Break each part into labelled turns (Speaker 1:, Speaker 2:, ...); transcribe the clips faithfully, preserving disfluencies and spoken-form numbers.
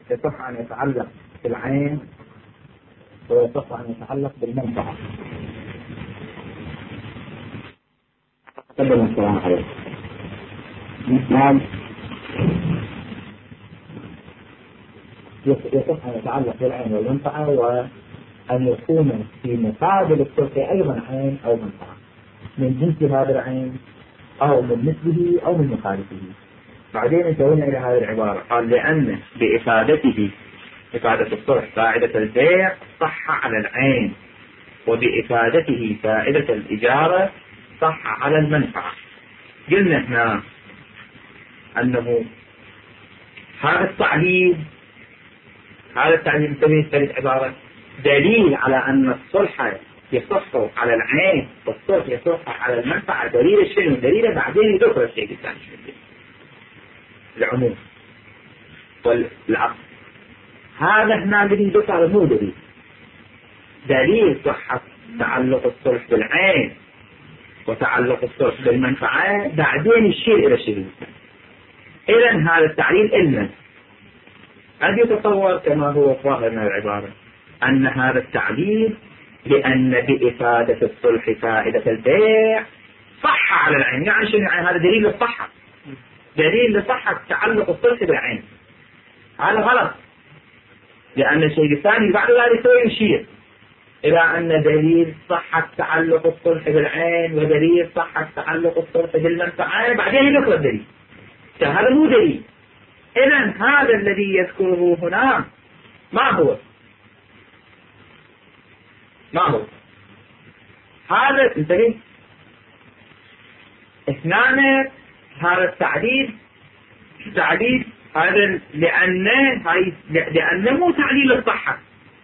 Speaker 1: يصح أن يتعلق بالعين ويصح أن يتعلق بالمنفعة. تفضل السلام عليكم. نعم، يصح أن يتعلق بالعين والمنفعة وأن يكون في مقابل الصلح أيضا عين أو منفعة من جنس هذا العين أو من مثله أو من مخالفه. بعدين انتهينا إلى هذه العبارة، قال لأن بإفادته إفادة الصلح فائدة البيع صح على العين، وبإفادته فائدة الإجارة صح على المنفعة. قلنا هنا أنه هذا التعليل هذا التعليل انتبه ثالث عبارة دليل على أن الصلح يصح على العين والصلح يصح على المنفعة. دليل الشيء دليل بعدين يذكر الشيء الثاني العموم والعقل. هذا هنا الذي ذكر مو دليل دليل صحة تعلق الصلح بالعين وتعلق الصلح بالمنفعة بعدين يشير إلى الشيء الثاني. إذن هذا التعليل إلنا هل يتصور كما هو ظاهر من العبارة أن هذا التعليل لأن بإفادة الصلح فائدة البيع صح على العين. يعني شنو؟ يعني هذا دليل للصحة، دليل لصحة تعلق الصلح بالعين. هذا غلط، لأن الشيء الثاني بعد ذلك يشير إلى أن دليل صحة تعلق الصلح بالعين ودليل صحة تعلق الصلح بالمنفعة بعدين يذكر الدليل. هذا مو دليل. إذن هذا الذي يذكره هنا ما هو ما هو هذا انتبه اثنان هذا التعليل تعليل هذا لأنه هاي لأنه مو تعليل الصحة.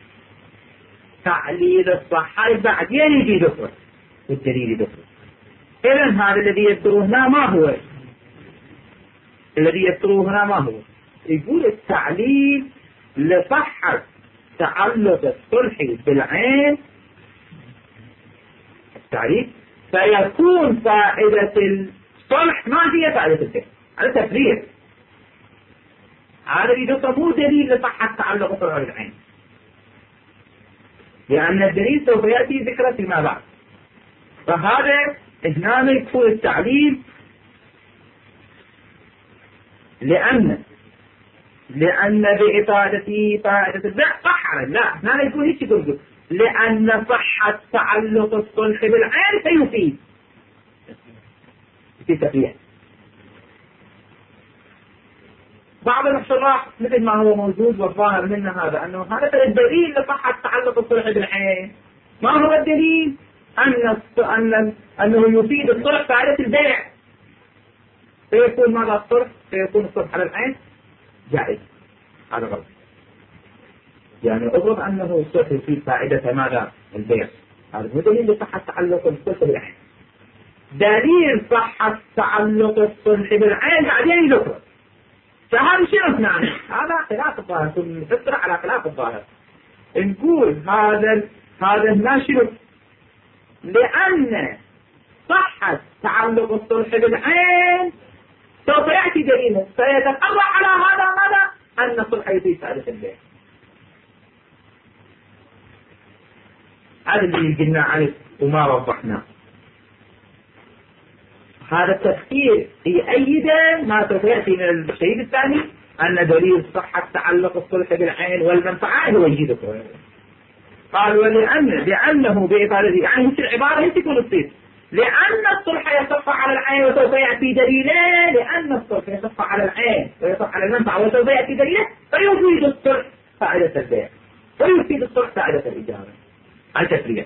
Speaker 1: تعليل الصحة بعدين يجي ذكره والدليل ذكره. إذن هذا الذي يذكره هنا ما هو الذي يذكره هنا ما هو يقول التعليل لصحة تعلق الصلح بالعين التعليل فيكون فائدة الصلح ما هي فائدة البيع. هذا تفريع. هذا يدق مو دليل لصحة تعلق الصلح بالعين، لأن الدليل سوف يأتي ذكره فيما بعد. فهذا هنا يكون التعليل لأن لأن بإفادته فائدة البيع صح على لا هنا يكون هيك يقول لأن صحة تعلق الصلح بالعين سيفيد في تفريع. بعض الشراح مثل ما هو موجود والظاهر منه هذا أنه هذا الدليل لصحة تعلق الصلح بالعين. ما هو الدليل؟ أن أن أنه يفيد الصلح فائدة البيع، فيكون ماذا الصلح؟ فيكون الصلح على العين جائز. هذا غلط. يعني أفرض أنه الصلح يفيد فائدة ماذا؟ البيع. هذا هو دليل لصحة تعلق الصلح بالعين. دليل صحة تعلق الصلح بالعين بعدين يذكر. فهذا شنو معنى؟ هذا خلاف الظاهر، نفسر على خلاف الظاهر. نقول هذا هذا ما شنو؟ لأن صحة تعلق الصلح بالعين سوف يأتي دليله فيتفرع على هذا ماذا؟ أن الصلح يفيد فائدة البيع. هذا اللي قلنا عليه وما وضحناه. هذا التفكير يؤيد ما سوف يأتي من الشهيد الثاني أن دليل صحة تعلق الصلح بالعين والمنفعة هو يجيده. قال ولأن لأنه بإفادته يعني مثل العبارة هي تكون الصيغة لأن الصلح يصح على العين وسوف يأتي دليله. لأن الصلح يصح على العين ويصح على المنفعة وسوف يأتي دليله فيفيد الصلح فائدة البيع ويفيد الصلح فائدة الإجارة. هذا تفريع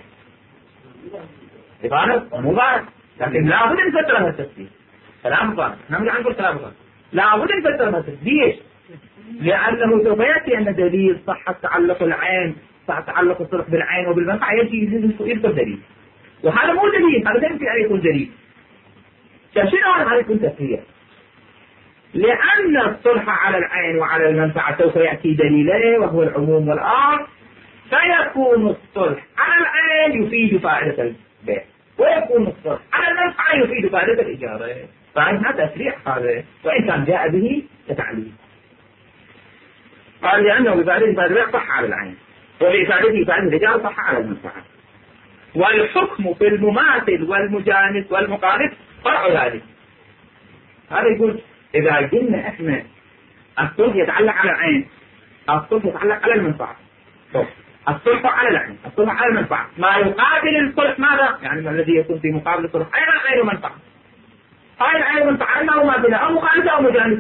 Speaker 1: إبانة ومبارك، لكن لا بد أن نفسر هذا التفسير. كلام ظاهر، نحن عن كل كلام ظاهر. لا بد أن نفسر هذا التفسير. ليش؟ لأنه سوف يأتي أن دليل صحة تعلق العين صحة تعلق الصلح بالعين وبالمنفعة يجي يذكر دليل، وهذا مو دليل. هذا لا يمكن أن يكون دليل. فشنو هذا يكون تفسير؟ لأن الصلح على العين وعلى المنفعة سوف يأتي دليله وهو العموم والآخر، فيكون الصلح على العين يفيد فائدة البيع ويكون الصلح على المنفعة يفيد فائدة الإجارة. فهذا تفريع هذا، وإن كان جاء به كتعليل. قال لأنه بفائدة إفادة البيع صح على العين، وبإفادته إفادة الرجال صح على المنفعة. والحكم في المماثل والمجانس والمقابل فرع ذلك. هذا يقول إذا قلنا إحنا الصلح يتعلق على العين، الصلح يتعلق على المنفعة. الصلح على العين، الصلح على المنفعة. ما يقابل الصلح ماذا؟ يعني الذي يكون في مقابل الصلح أيضا العين ومنفعة. هاي العين ومنفعة إما مماثلة أو مخالفة أو مجانس.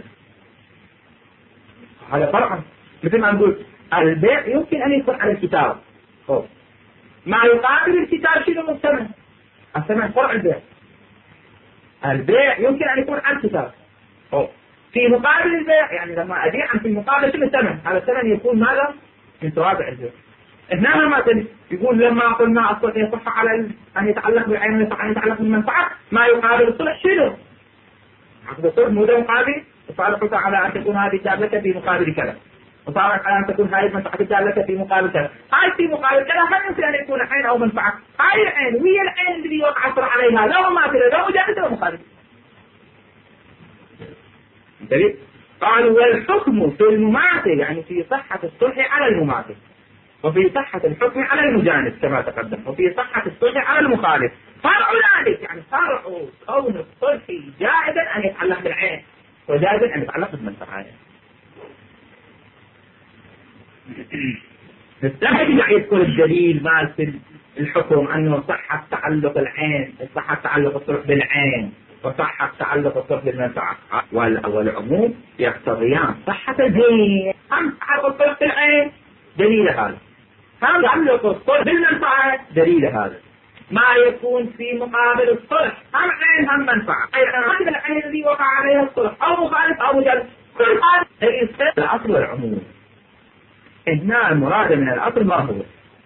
Speaker 1: هذا فرع. مثل ما نقول البيع يمكن أن يكون على الكتاب. ما يقابل الكتاب شنو؟ الثمن. الثمن فرع البيع. البيع يمكن أن يكون على الكتاب. في مقابل البيع يعني لما أبيع في مقابل شنو الثمن؟ هذا الثمن يكون ماذا؟ من توابع البيع. هنا ما يقول لما قلنا الصلح يصح على أن يتعلق بالعين ويصح أن يتعلق بالمنفعة، ما يقابل الصلح شنو؟ عقد الصلح مو ده مقابل، وصالحك على أن تكون هذه الدالة في مقابل كذا، وصالحك على أن تكون هذه المنفعة الدالة في مقابل كذا. هاي في مقابل كذا هل يمكن أن يكون عين أو منفعة؟ هاي العين وهي العين اللي يوقع الصلح عليها لا مماثلة لا مجانسة ولا مخالفة. انتبه. قالوا والحكم في المماثل يعني في صحة الصلح على المماثل، وفي صحة الحكم على المجانس كما تقدم، وفي صحة الصلح على المخالف. فرع ذلك يعني فرع كون الصلح جائزا أن يتعلق بالعين وجائزا أن يتعلق بالمنفعة. نستحق يذكر الدليل مال الحكم أنه صحة تعلق العين، صحة تعلق الصلح بالعين، وصحة تعلق الصلح بالمنفعة. والعموم يقتضيان صحة الدين. هم تعلق الصلح بالعين دليل هذا، هم تعلق الصلح بالمنفعة دليل هذا. ما يكون في مقابل الصلح هم عين هم منفعة، أي هذا العين الذي وقع عليها الصلح أو مخالف أو مجانس. كل هذا الأصل والعموم. هنا المراد من الأصل ما هو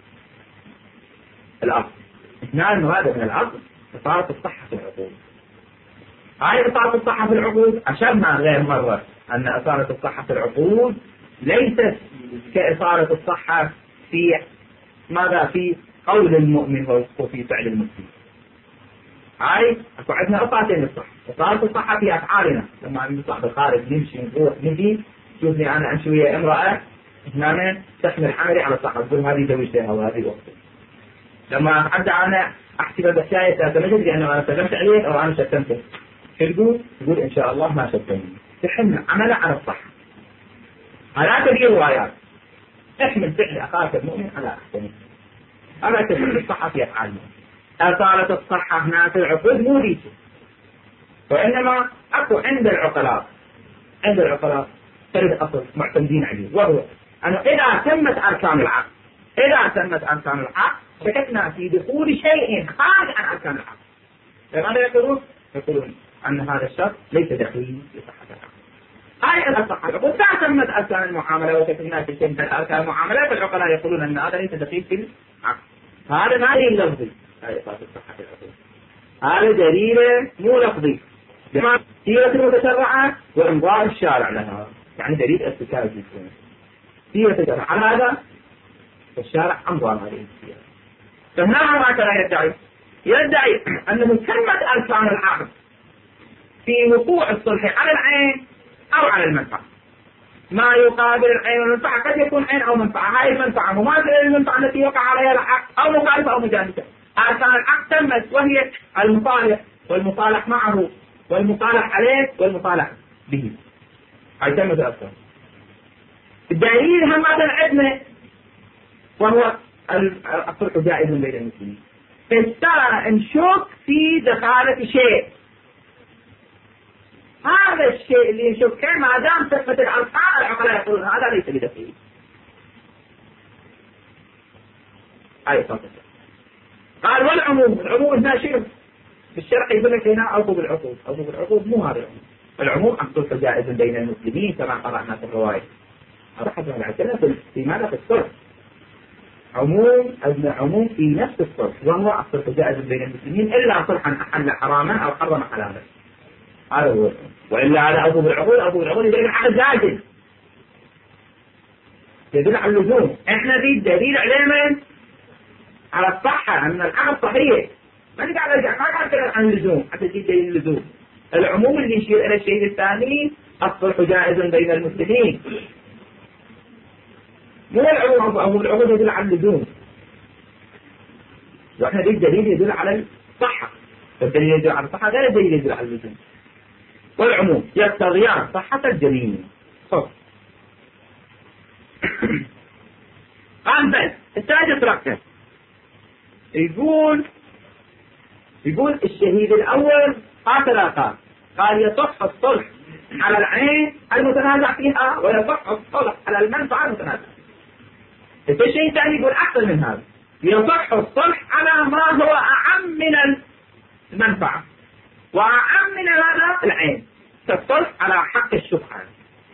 Speaker 1: الأصل؟ هنا المراد من الأصل إصارة الصحة في العقود. هاي إصارة الصحة في العقود أشرنا غير مرة أن إصارة الصحة في العقود ليست كإصارة الصحة في ماذا؟ في قول المؤمن وفي فعل المسلم. هاي أكو عندنا إصارتين للصحة. إصارة الصحة في أفعالنا لما نطلع بالخارج نمشي نروح نجي، شوفني أنا أمشي ويا امرأة هنا تحمل حملي على الصحة، تقول هذه زوجتها وهذه أختي. لما أبدأ أنا أحسب البشاية تعتمد لأنه أنا سلمت عليك أو أنا شتمتك، شو تقول؟ تقول إن شاء الله ما شتمني. تحمل عمله على الصحة. هذا تغيير روايات. احمل فعل أخاك المؤمن على أحسنه. هذا تغيير الصحة في أفعالنا. أصالة الصحة هنا في العقود مو ليش، وإنما أكو عند العقلاء عند العقلاء ثلاث أصل معتمدين عليه، وهو أنه إذا تمت أركان العقد إذا تمت أركان العقد شككنا في دخول شيء خارج عن أركان العقد. لماذا يقولون؟ يقولون أن هذا الشرط ليس دخيل لصحة العقد. هاي الصحة العقود إذا تمت أركان المعاملة وشككنا في شيء من أركان المعاملة، فالعقلاء يقولون أن هذا ليس دخيل في العقد. هذا ما دليل لفظي. هاي أساس الصحة العقود. هذا دليل مو لفظي. سيرة المتشرعة وإمضاء الشارع لها، يعني دليل استكاذ سيرة الشارع على هذا الشارع أمضى هذه السيرة. فهنا ماذا يدعي؟ يدعي أنه تمت أركان العقد في وقوع الصلح على العين أو على المنفعة. ما يقابل العين والمنفعة قد يكون عين أو منفعة. هاي المنفعة مماثلة للمنفعة التي وقع عليها العقد أو مخالفة أو مجانسة. أركان العقد تمت وهي المصالح والمصالح معه والمصالح عليه والمصالح به. هاي تمت الأركان. الدليل هم هذا عندنا وهو الصلح جائز بين المسلمين. فاسترى نشك في دخالة شيء، هذا الشيء اللي نشك ما دام ثبت الأركان العقلاء يقولون هذا ليس بدخيل. هاي صوت قال والعموم. العموم هنا شيء بالشرع يقول لك هنا عقوب العقود. عقوب العقود مو هذا العموم. العموم الصلح جائز بين المسلمين كما قرأنا في الرواية. هذا حسب العدالة في ماذا؟ في الصلح. عموم ابن عموم في نفس الصلح، وهو الصلح جائز بين المسلمين إلا صلحا أحل حراما أو حرم حلالا. هذا هو. وإلا هذا عقوب العقود. عقوب العقود يدل على الزاجل، يدل على اللزوم. إحنا ذي الدليل عليه على الصحة أن العقد صحيح. ما نقدر نرجع ما قاعد نتكلم عن اللزوم حتى تجي دليل اللزوم. العموم اللي يشير إلى الشيء الثاني الصلح جائز بين المسلمين. مو العموم، أو العموم يدل على اللزوم، وإحنا دي الدليل يدل على الصحة، الدليل يدل على الصحة غير الدليل يدل على اللزوم. والعموم يقتضيان صحة الجميع. صح. قام بس الثالث ركز يقول يقول الشهيد الأول هكذا قال قال يصح الصلح على العين المتنازع فيها ويصح الصلح على المنفعة المتنازع. الشيء ثاني يقول أكثر من هذا، يصح الصلح على ما هو أعم من المنفعة وأعم من هذا العين، الصلح على حق الشفعة.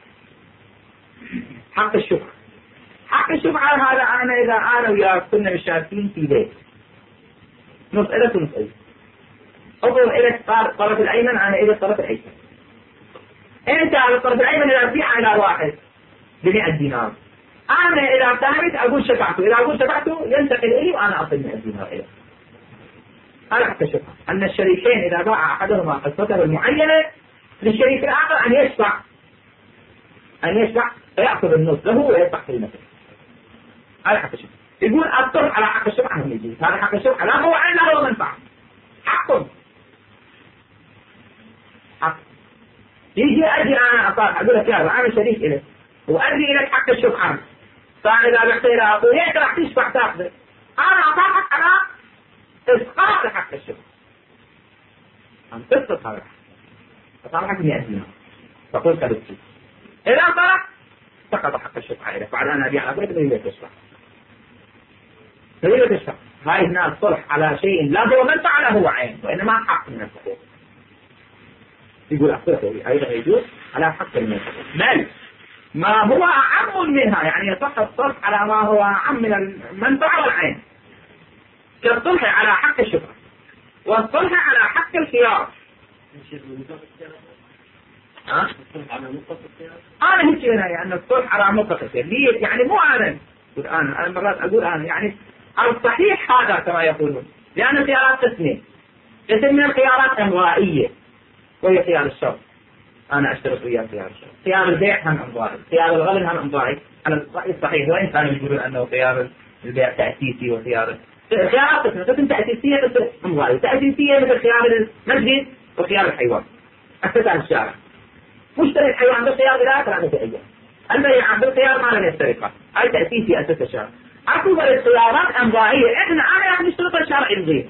Speaker 1: حق الشفعة حق الشفعة هذا أنا إذا أنا وياك كنا مشاركين في بيت نسألة ونسألة، أضرب إليك طرف الأيمن أنا إلى الطرف الأيسر، أنت على الطرف الأيمن إذا تبيع على واحد بمئة دينار، أنا إذا ثابت أقول شفعته، إذا أقول شفعته ينتقل إلي وأنا أعطي مئة دينار إليه. هذا حق الشفعة، أن الشريكين إذا باع أحدهما قصته المعينة للشريك الآخر أن يشفع أن يشفع فيأخذ النص له ويدفع قيمته. هذا حق الشفعة. يقول الطرح على حق الشفعة هم يجي، هذا حق الشفعة لا هو عين لا هو منفعة، حق حق. يجي أجي أنا أطرح أقول لك يا أنا شريك إليك وأدري إليك حق الشفعة، فإذا بحتير أقول ليك راح تشفع تأخذ، أنا أطرحك على إسقاط حق الشفعة، أن تسقط هذا أطرحك مئة دينار تقول كذبتي، إذا طرح سقط حق الشفعة إليك بعد أن أبيع أقول لك تريد تشفع تريد تشفع. هاي هنا الصلح على شيء لا هو منفعة لا هو عين وإنما حق من الحقوق. يقول أخذته أيضا يجوز على حق من الحقوق، بل ما هو أعم منها، يعني يصح الصلح على ما هو أعم من المنفعة والعين، كالصلح على حق الشفعة والصلح على حق الخيار. ها؟ أنا هيك يعني أن الصلح على مطلق الخيار، يعني مو أنا الآن أنا مرات أقول أنا يعني الصحيح هذا كما يقولون، لأن الخيارات قسمين، قسم من الخيارات أمضائية وهي خيار الشرط، أنا أشترط وياه خيار الشرط، خيار البيع هم أمضائي، خيار الغلن هم أمضائي على الصحيح، وإن كانوا يقولون أنه خيار البيع تأسيسي وخيار خيارات قسم قسم تأسيسية قسم أمضائي، تأسيسية مثل خيار المسجد وخيار الحيوان. أسس على الشارع مشتري الحيوان بالخيار إلى ثلاثة أيام، البيع بالخيار ما لم يفترقه، هاي تأسيسي أسس الشارع. أكبر الخيارات أمضائية إحنا أنا يعني نشترط الشرع يلغيه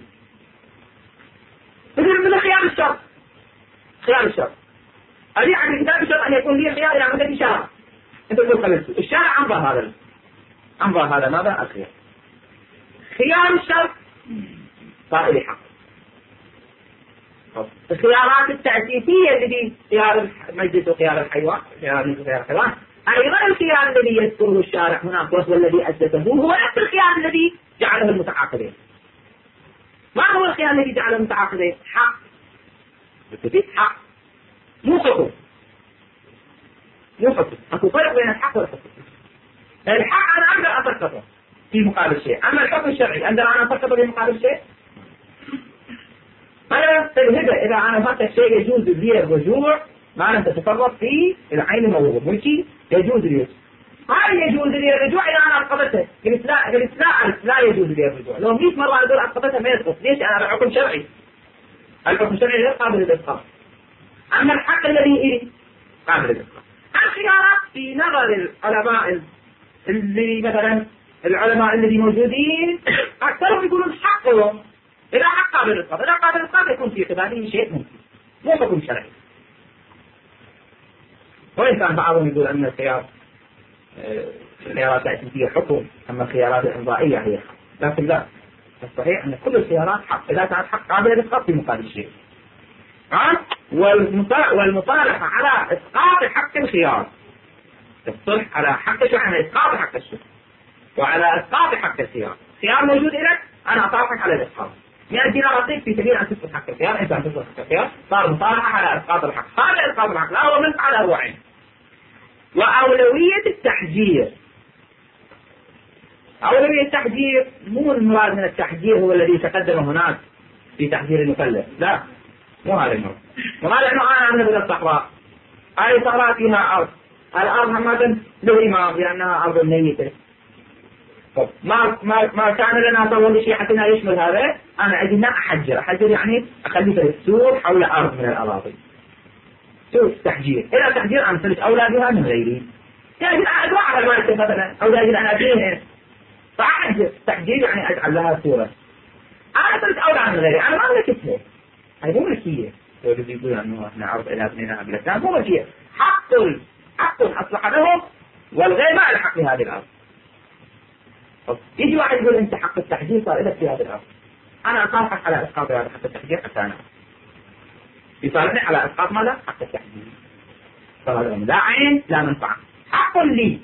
Speaker 1: مثل مثل خيار الشرط. خيار الشرط هذه عن كتاب الشرط أن يكون لي خيار إلى مدة شهر، أنت تقول قبلت الشارع أمضى هذا أمضى هذا ماذا الخيار. خيار الشرط صار لي حق. الخيارات التأسيسية التي خيار المجلس وخيار الحيوان خيار المجلس وخيار الحيوان أيضا الخيار الذي يذكره الشارع هناك وهو الذي أسسه هو نفس الخيار الذي جعله المتعاقدين. ما هو الخيار الذي جعله المتعاقدين؟ حق بالتفيد حق مو حكم مو حكم. أكو فرق بين الحق والحكم. الحق أنا أقدر أسقطه في مقابل شيء، أما الحكم الشرعي أقدر أنا أسقطه في مقابل شيء. أنا الهبة إذا أنا فات الشيء يجوز لي الرجوع ما لم تتصرف فيه العين موجود ملكي يجوز لي، ما يجوز لي الرجوع إذا أنا أسقطته. قلت لا قلت لا لا يجوز لي الرجوع، لو مئة مرة أقول أسقطته ما يسقط. ليش؟ أنا الحكم شرعي، الحكم الشرعي غير قابل للإسقاط، أما الحق الذي إيه قابل للإسقاط. الخيارات في نظر العلماء اللي مثلا العلماء الذي موجودين أكثرهم يقولون حقهم إذا حق قابل للإسقاط، إذا قابل للإسقاط يكون في قباله شيء ممكن مو حكم شرعي. وإن كان بعضهم يقول أن الخيار الخيارات التأسيسية حكم أما الخيارات الإمضائية هي حق، لكن لا، الصحيح أن كل الخيارات حق إذا كانت حق قابلة للإسقاط في مقابل الشيء. والمصالحة على إسقاط حق الخيار، الصلح على حق الشيء إسقاط حق الشيء وعلى إسقاط حق الخيار. خيار موجود لك أنا أطالحك على الإسقاط، مئة دينار أعطيك في سبيل أن تسقط حق الخيار، أنت أن تسقط حق الخيار، صار مصالحة على إسقاط الحق. هذا إسقاط الحق لا هو منفعة لا هو عين. وأولوية التحجير، أولوية التحجير مو المراد من التحجير هو الذي تقدم هناك في تحجير المكلف، لا مو هذا المراد. المراد أنه أنا أذهب إلى الصحراء، هذه الصحراء فيها أرض، الأرض همة له إمام لأنها أرض ميتة، ما ما ما كان لنا طول شيء حتى يشمل هذا. أنا عندنا أحجر، أحجر يعني أخلي في السور حول أرض من الأراضي، سور تحجير. إلى تحجير أنا صرت أولادها من غيري، يعني أدعو على الوالد مثلا أولادي أنا أبيهم، فأحجر تحجير يعني أجعل لها صورة. أنا صرت أولاد من غيري، أنا ما ملكتها، هاي مو ملكية. يقول يقول إنه إحنا عرض إلى ابننا بلدنا، مو ملكية، حق حق أصلح لهم والغير ما له حق لهذه الأرض. يجي واحد يقول أنت حق التحجير صار لك في هذه الأرض، أنا أصالحك على إسقاط هذا حق التحجير حتى أنا يصالحني على إسقاط ماذا؟ حق التحجير. فهذا لا عين لا منفعة، حق لي،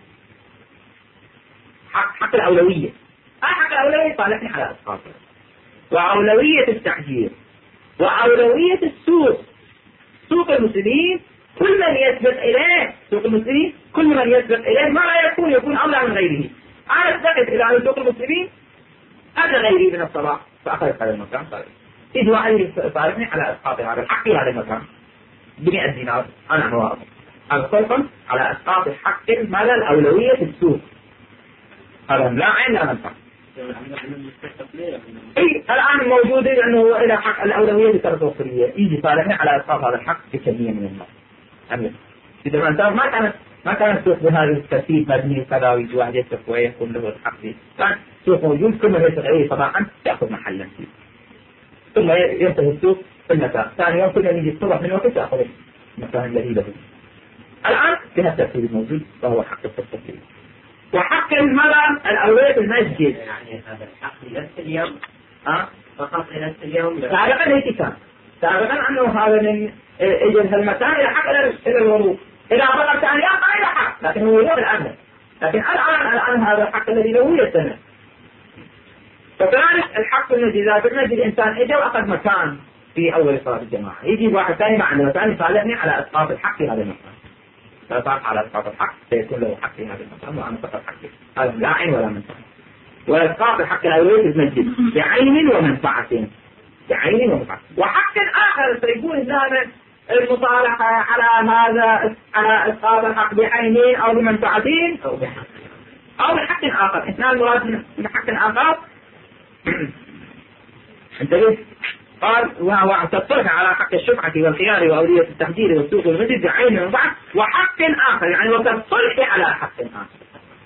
Speaker 1: حق حق الأولوية. أنا حق الأولوية صالحني على إسقاطه، وأولوية التحجير وأولوية السوق، سوق المسلمين كل من يسبق إليه، سوق المسلمين كل من يسبق إليه ما لا يكون يكون أولى من غيره. أنا سبقت إلى سوق المسلمين أنا غيري من الصلاح فأخذت هذا المكان صالح. إذ واحد يصالحني على إسقاط هذا الحق هذا المكان بمئة دينار، أنا موافق. الخلق على إسقاط حق مال الأولوية في السوق، هذا لا عين لا منفعة. اي الان موجود انه الى حق الاولويه للتوصيليه، يجي صالحنا على اسقاط هذا الحق بكميه من المال. امين. اذا ما ما كانت ما كان السوق بهذا الترتيب مبني كذا ويجي واحد يسرق ويكون له الحق فيه، كان سوق موجود كل ما يسرق اي صباحا ياخذ محلا فيه، ثم ينتهي السوق في المساء، ثاني يوم كل ما يجي الصبح من وقت ياخذ المكان الذي له. الان بهذا الترتيب الموجود فهو حق التوصيليه. وحق المرأة الأولوية في المسجد،
Speaker 2: يعني هذا الحق لنفس اليوم
Speaker 1: ها
Speaker 2: فقط لنفس اليوم.
Speaker 1: سابقا هيك كان، سابقا أنه هذا من إجل المكان إلى حق إلى الوضوء، إذا بقى ثاني أقل إلى حق، لكن هو يوم الأمن. لكن الآن الآن هذا الحق الذي له يستمر. فكذلك الحق المسجد، إذا قلنا الإنسان إجا وأخذ مكان في أول صلاة الجماعة، يجي واحد ثاني ما عنده مكان يصالحني على إسقاط الحق في هذا المكان. فصار على إسقاط الحق سيكون له حق في هذا المكان وأنا فقط حقي، هذا لا عين ولا منفعة. وإسقاط الحق الأولوية في المسجد بعين ومنفعة، بعين ومنفعة. وحق آخر سيكون هذا المصالحة على هذا على إسقاط الحق بعينين أو بمنفعتين أو بحق أو بحق آخر. اثنان المراد من حق آخر انتبه. قال وهو تطلق على حق الشفعة والخيار وأولية التحجير والسوق والمسجد بعين ومنفعة وحق آخر، يعني وكالصلح على حق آخر،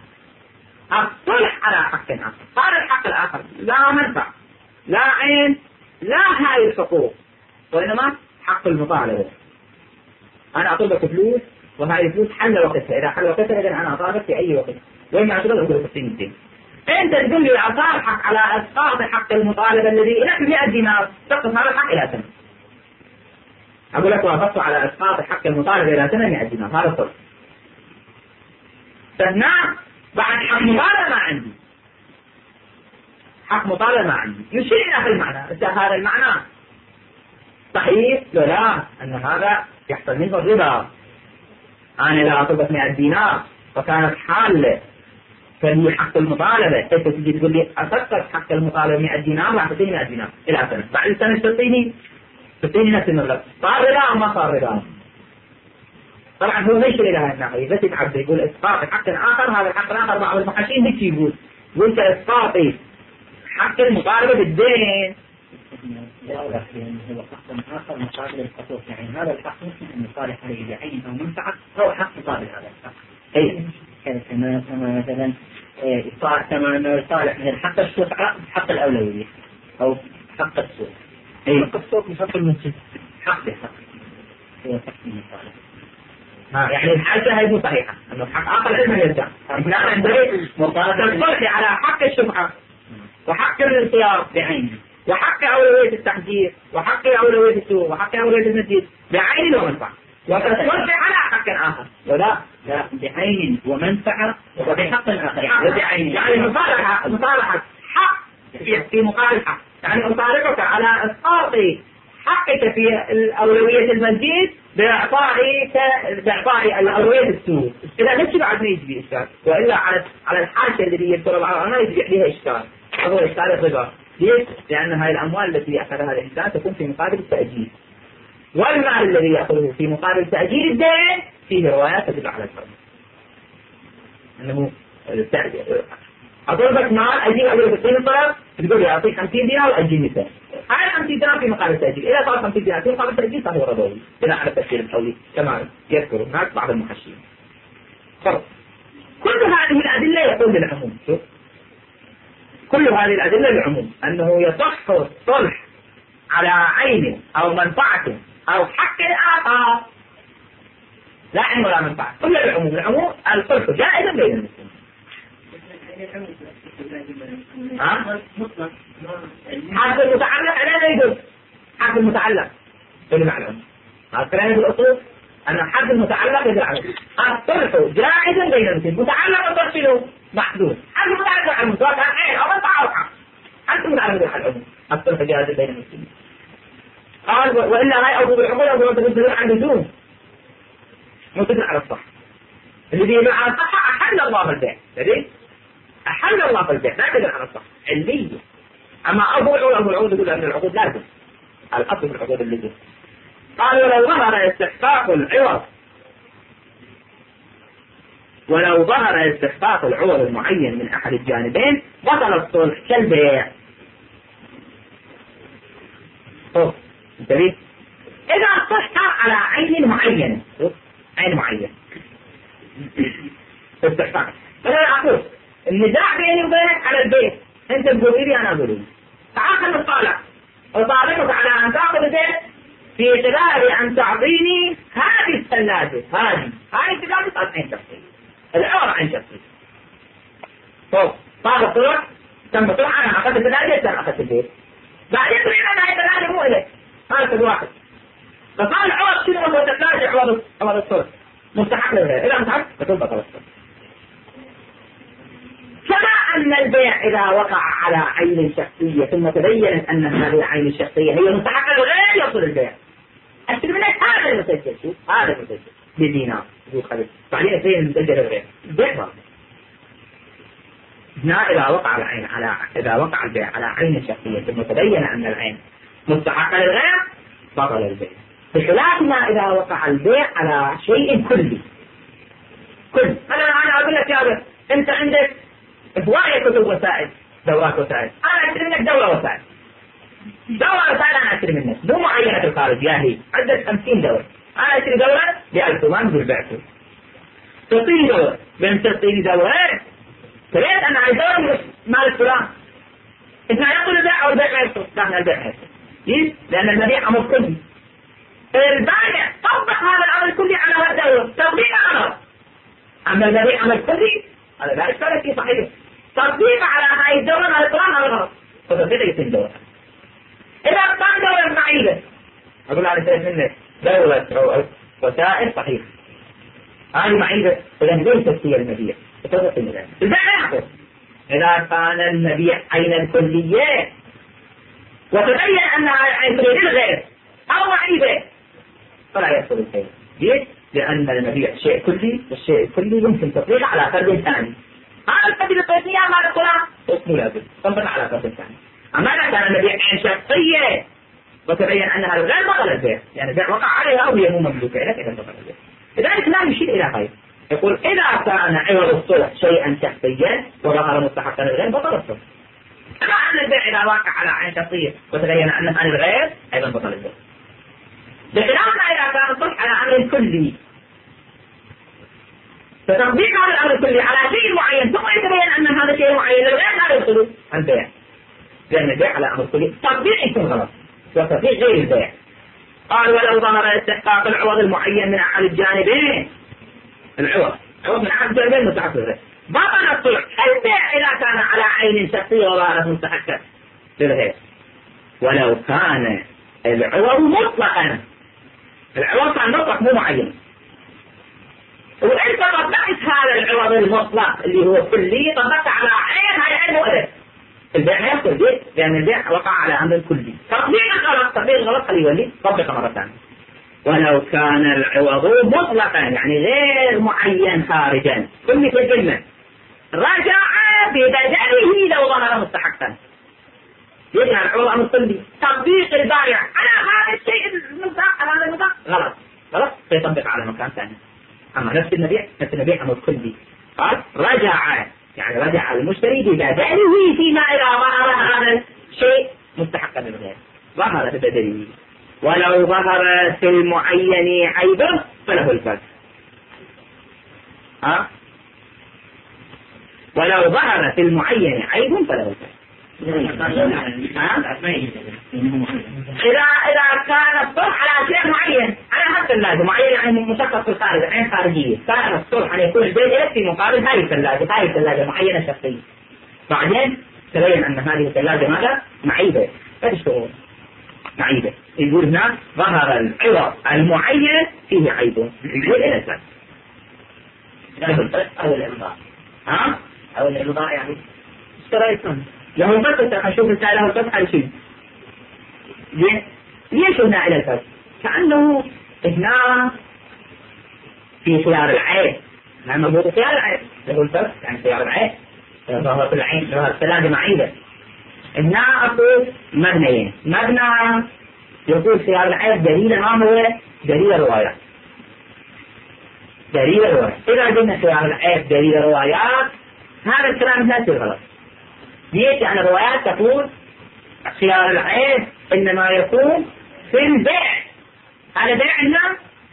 Speaker 1: الصلح على حق آخر. قال الحق الآخر لا منفع لا عين لا هاي الحقوق، وإنما حق المطالبة. أنا أطلبك فلوس وهاي الفلوس حل وقتها، إذا حل وقتها إذا أنا أطالبك في أي وقت، وإما أشغل أقول لك السنتين. أنت تقول لي أصالحك على إسقاط حق المطالبة الذي لك مئة دينار، تقص هذا الحق إلى سنة. أقول لك وافقت على إسقاط حق المطالبة إلى سنة مئة دينار، هذا صرف. فهنا بعد حق مطالبة ما عندي، حق مطالبة ما عندي، يشير إلى هذا المعنى. هذا المعنى صحيح لا أن هذا يحصل منه الربا. أنا إذا أطلبت مئة دينار وكانت حالة فهي حق المطالبة، أنت تجي تقول لي أسقط حق المطالبة مئة دينار وأعطيني مئة دينار إلى سنة، بعد السنة تعطيني تعطيني نفس المبلغ، صار ربا أو ما صار ربا؟ طبعا هو ما يشير إلى هذه الناحية، بس يتعبد يقول إسقاط حق آخر. هذا الحق الآخر بعض المحاشين هيك يقول يقول كإسقاطي حق المطالبة بالدين.
Speaker 2: لا هو حق آخر مقابل الحقوق، يعني هذا الحق ممكن أن يصالح عليه بعين أو منفعة أو حق مقابل هذا الحق.
Speaker 1: أي
Speaker 2: كما كما مثلا يصالح كما يصالح من حق الشفعة حق الأولوية أو حق السوق.
Speaker 1: أي
Speaker 2: حق السوق من حق المسجد حق بحق هو حق المصالح.
Speaker 1: ها يعني الحاجة هي مو صحيحة، إنه حق آخر لازم يرجع. إحنا عندنا مطالبة على حق الشفعة وحق الخيار
Speaker 2: بعين
Speaker 1: وحق أولوية التحجير وحق أولوية السوق وحق أولوية المسجد بعين ومنفعة، وتصلح على حق آخر ولا
Speaker 2: لا بعين ومنفعة وبحق آخر
Speaker 1: يعني يعني مصالحة مصالحة حق في مقابل حق، يعني أصالحك على إسقاط حقك في الأولوية المسجد بإعطائك بإعطاء الأولوية السوق. إذا نفسي بعد ما يجي إشكال، وإلا على على الحاشية الذي يذكر بعض العلماء يجي عليها إشكال، هو إشكال الربا. ليش؟ لأن هذه الأموال التي أخذها الإنسان تكون في مقابل التأجيل، والمال الذي يأخذه في مقابل تأجيل الدين فيه روايات تدل على الفرق، أنه أطلبك مال أجيب أجيب ستين طلب تقول لي أعطيك خمسين دينار أجيني سنة. هاي خمسين دينار في مقابل التأجيل. إذا صار خمسين دينار في مقابل التأجيل فهو ربوي. إذا على التفسير الحولي كما يذكر هناك بعض المحشين. فرق. كل هذه الأدلة يقول للعموم. شوف. كل هذه الأدلة للعموم أنه يصح الصلح على عين أو منفعة أو حق آخر. لا عين ولا منفعة. كل العموم العموم الصلح جائز بين المسلمين. ها؟ حق المتعلق على لا يجوز. حق المتعلق كل معلوم. هذا كلام الأصول أن حق المتعلق يدل عليه. الصلح جائز بين المسلمين. متعلق الصلح محدود. حق المتعلق على المسلمين كان عين أو منفعة أو حق. حق المتعلق على العموم. الصلح جائز بين المسلمين. قال وإلا هاي أو بالعقول أو بالعقول عن لزوم. متدل على الصح. الذي يدل على الصح أحل الله البيع. لذلك أحل الله البيع لا تدل على الصح. علمية. أما أبو العقود أبو العقود يقول أن العقود لازم. الأصل في العقود اللزوم. قال ولو ظهر استحقاق العوض ولو ظهر استحقاق العوض المعين من أحد الجانبين بطل الصلح كالبيع. طب انتبه. إذا صح على عين معينة عين معينة استحقاق. فأنا أقول النزاع بيني وبينك على البيت. أنت تقول لي أنا أقول لي تعال خلنا نطالع وطالبك على أن تأخذ البيت في خلال أن تعطيني هذه الثلاجة هذه هذه الثلاجة صارت عين شخصية العوض عين شخصية. طب صار الطلع تم طلع أنا أخذت الثلاجة تم أخذت البيت بعدين تقول أنا هاي الثلاجة مو إليك هذا كل واحد. فصار العوض شنو هو الثلاجة عوض عوض الصلح مستحق للغير. إذا مستحق فتبقى الصلح. كما أن البيع إذا وقع على عين شخصية ثم تبينت أن هذه العين الشخصية هي مستحقة للغير يصل البيع. أشتري منك هذا المسجل شوف هذا المسجل بدينار ذو خلف بعدين يصير المسجل للغير البيع باطل. هنا إذا وقع العين على إذا وقع البيع على عين شخصية ثم تبين أن العين مستحقة للغير بطل البيع. بخلاف ما إذا وقع البيع على شيء كلي. كل أنا أنا أقول لك يا أبي أنت عندك هواية كتب وسائل دورات وسائل أنا أشتري منك دورة وسائل دورة وسائل أنا أشتري منك مو معينة في الخارج يا هي عدت خمسين دورة أنا أشتري دورة بألف وما نقول بعته تعطيني دورة بين تعطيني دورة تريد أنا عايز دورة من مال فلان إثناء يقول البيع أو البيع ما يصير نحن البيع ما يصير لأن المبيع أمر كلي. البائع طبق هذا الأمر الكلي على هذا الدورة تطبيق أمر. أما المبيع أمر كلي هذا لا إشكال فيه صحيح. تطبيق على هاي الدولة على القرآن على الغلط فتطبيق يتم دولة. إذا كان دولة معيدة أقول على سبيل منك دولة وسائل صحيح هذه معيدة إذا ليست هي المبيع فتطبيق المبيع. البيع لا يحصل إذا كان المبيع عينا كلية وتبين أنها عين كلية للغير أو معيدة فلا يحصل الخير. ليش؟ لأن المبيع شيء كلي والشيء الكلي يمكن تطبيقه على فرد ثاني. هذا القبيل القيسية مال القرآن اسمه لازم تنطبق على فرد ثاني. أما إذا كان المبيع عين شخصية وتبين أنها غير بطل البيع يعني البيع وقع عليها أو هي مو مملوكة لك إذا بطل البيع. لذلك لا يشير إلى غير. يقول إذا كان عوض الصلح شيئا شخصيا وظهر مستحقا للغير بطل الصلح. أما أن البيع إذا وقع على عين شخصية وتبين أنها للغير أيضا بطل البيع. بخلاف ما إذا كان الصلح على أمر كلي فتطبيق هذا الأمر الكلي على شيء معين ثم يتبين أن هذا شيء معين للغير لا يدخل البيع لأن البيع على أمر كلي تطبيق يكون غلط وتطبيق غير البيع. قال ولو ظهر استحقاق العوض المعين من أحد الجانبين العوض عوض من أحد الجانبين مستحق للغير بطل الصلح. البيع إذا كان على عين شخصية وظهرت مستحقة للغير ولو كان العوض مطلقا العوض كان مطلق مو معين وانت طبقت هذا العوض المطلق اللي هو كلي طبقت على عين هاي عين مؤلف البيع ما يحصل به لأن البيع وقع على أمر كلي. تطبيق غلط تطبيق غلط خليه يولي طبق مرة ثانية. ولو كان العوض مطلقا يعني غير معين خارجا كل في الكلمة رجع بدجله لو ظهر مستحقا يجعل العوض أمر كلي. تطبيق البائع على هذا الشيء المطلق على هذا المطلق غلط غلط فيطبق على مكان ثاني. أما نفس المبيع نفس المبيع أمر كلي قال رجع يعني رجع المشتري ببدله فيما إذا ظهر هذا الشيء مستحقا للغير، ظهر ببدله. ولو ظهر في المعين عيبه فله الفسخ. ها؟ ولو ظهر في المعين عيب فله الفسخ. إذا إذا كان الصلح على شيء معين على حسب اللازم معين، يعني مشخص في الخارج عين خارجية، كان الصلح أن يكون البيت لك في مقابل هذه الثلاجة، هذه الثلاجة معينة شخصية، بعدين تبين أن هذه الثلاجة ماذا؟ معيبة، فتشتغل معيبة. يقول هنا ظهر العوض المعين فيه عيب، يقول إلى الفسخ.
Speaker 2: أو الإمضاء.
Speaker 1: ها؟
Speaker 2: أو الإمضاء يعني
Speaker 1: اشتريتهم له فتح. أشوف رسالة له فتح على شيء. ليش هنا إلى الفسخ؟ كأنه هنا في خيار العين، ما موجود خيار العين له الفسخ، يعني خيار العين ظهر في العين ظهر الثلاجة معيبة. هنا أقول مبنيين، مبنى يقول خيار العين دليل ما هو دليل الروايات. دليل الروايات إذا قلنا خيار العين دليل الروايات هذا الكلام لا يصير غلط. ليش؟ يعني الروايات تقول خيار العين إنما يكون في البيع. هذا بيع هنا،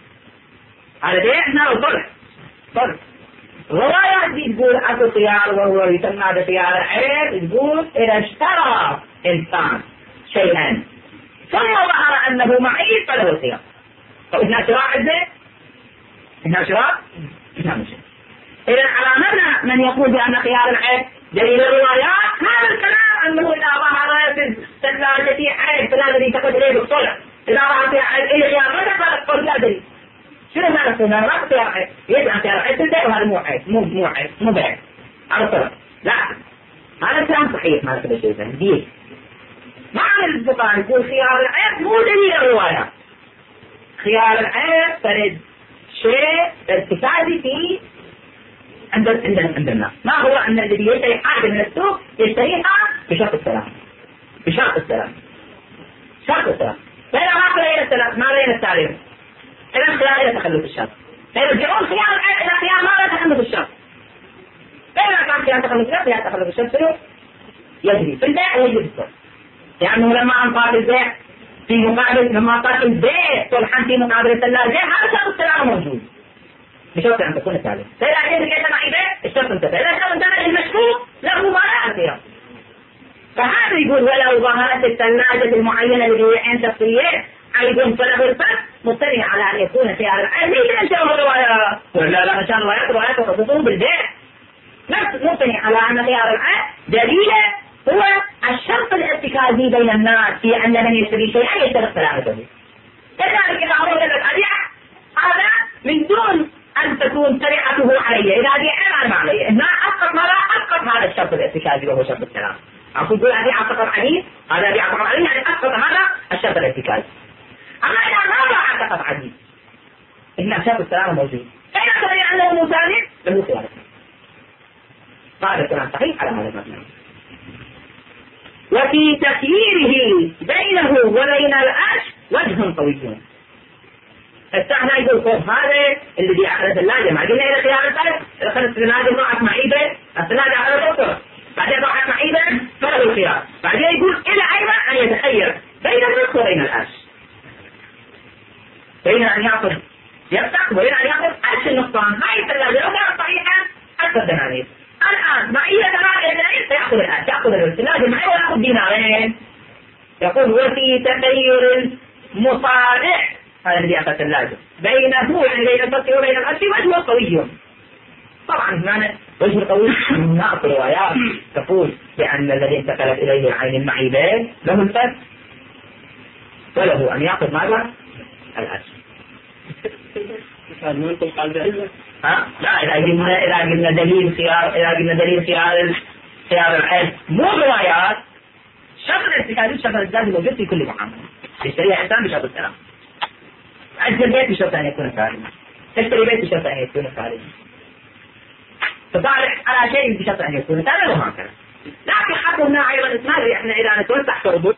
Speaker 1: هذا بيع هنا وصلح صلح. الروايات دي تقول أكو خيار وهو يسمى بخيار العين، تقول إذا اشترى إنسان شيئا ثم ظهر أنه معيب فله الخيار. طيب هنا شراء البيع، هنا شراء، هنا مش. إذا على مبنى من يقول بأن خيار العين دليل الروايات هذا الكلام أنه إذا ظهر في الثلاجة في عين فالذي تقول إليه بالصلح، إذا ظهر في عين إليه خيار ماذا فالقول لا دليل. شنو معنى الصلح؟ ما خيار عين يجب خيار عين تلبيع وهذا مو عين مو مو عين مو بيع على الصلح. لا هذا الكلام صحيح ما كذا شيء ثاني. معنى الفقهاء يقول خيار العين مو دليل الروايات. خيار العين فرد شيء ارتكازي فيه عند عند عند الناس. ما هو أن الذي يشتري حاجة من السوق يشتريها بشرط السلام، بشرط السلام، شرط السلام. فإذا ما قل إلى السلام ما بين التعليم إذا الخيار إلى تخلف الشرط. فيرجعون خيار العين إلى خيار ما لا تخلف الشرط. فإذا كان خيار تخلف الشرط لا تخلف الشرط يجري في البيع ويجري في السوق. لأنه لما أنطاق البيع في مقابل لما أنطاق البيع صلحا في مقابل الثلاجة هذا شرط السلام موجود بشرط أن تكون التعليم. فإذا عندك كيف معيبة الشرط انتبه. إذا كان انتبه المشكوك له ما لا أثير. فهذا يقول ولو ظهرت الثلاجة المعينة التي عين شخصية عيب فله الفسخ مبتني على أن يكون خيار العين ليس إن شاء الله روايات ولا لا إن شاء الله روايات وخصوصا بالبيع. نفس مبتني على أن خيار العين دليله هو الشرط الارتكازي بين الناس في أن من يشتري شيئا يشترط سلامته. كذلك إذا أراد لك أبيع هذا من دون أن تكون سريعته علي. إذا أبيع أنا ما علي هنا أسقط ماذا؟ أسقط هذا الشرط الارتكازي وهو شرط السلام. أقول تقول أبيع أسقط عليه هذا أبيع أسقط عليه يعني أسقط هذا الشرط الارتكازي. أما إذا ما ضاع أسقط عليه إن شرط السلام موجود فإذا تبين أنه مسالم له خيار. هذا الكلام صحيح على هذا المبنى. وفي تخييره بينه وبين الأش وجه قوي. استحنا يقول فوق هذا اللي بيأخذ الثلاجة ما قلنا إلى خيار الفرق. إذا أخذ الثلاجة ضاعت معيبة الثلاجة أخذت أكثر بعدين ضاعت معيبة فله الخيار. بعدين يقول إلى أيضا أن يتخير بين النص وبين الأش، بين أن يأخذ يفتح وبين أن يأخذ أش النقطان. هاي الثلاجة لو كانت صحيحة أكثر دنانير الآن معيبة دنانير سيأخذ الأش يأخذ الثلاجة معيبة ويأخذ دينارين. يقول وفي تخير المصالح هذا الذي أخذ الثلاجة بينه يعني بين الفصل وبين الأشي وجه قوي. طبعا هنا وجه قوي من نقص روايات تقول بأن الذي انتقلت إليه العين المعيبة له الفسخ وله أن يأخذ ماذا؟ الأشي. ها؟ لا إذا قلنا إذا قلنا دليل خيار إذا قلنا دليل خيار خيار العين مو روايات شرط الارتكازي شرط الارتكازي موجود في كل معاملة يشتريها إنسان بشرط السلام. أجل بيت بشرط أن يكون سالما، تشتري بيت بشرط أن يكون سالما، تصالح على شيء بشرط أن يكون سالما وهكذا. لكن حكمنا أيضا إسماعيل إحنا إذا نتوسع في عبود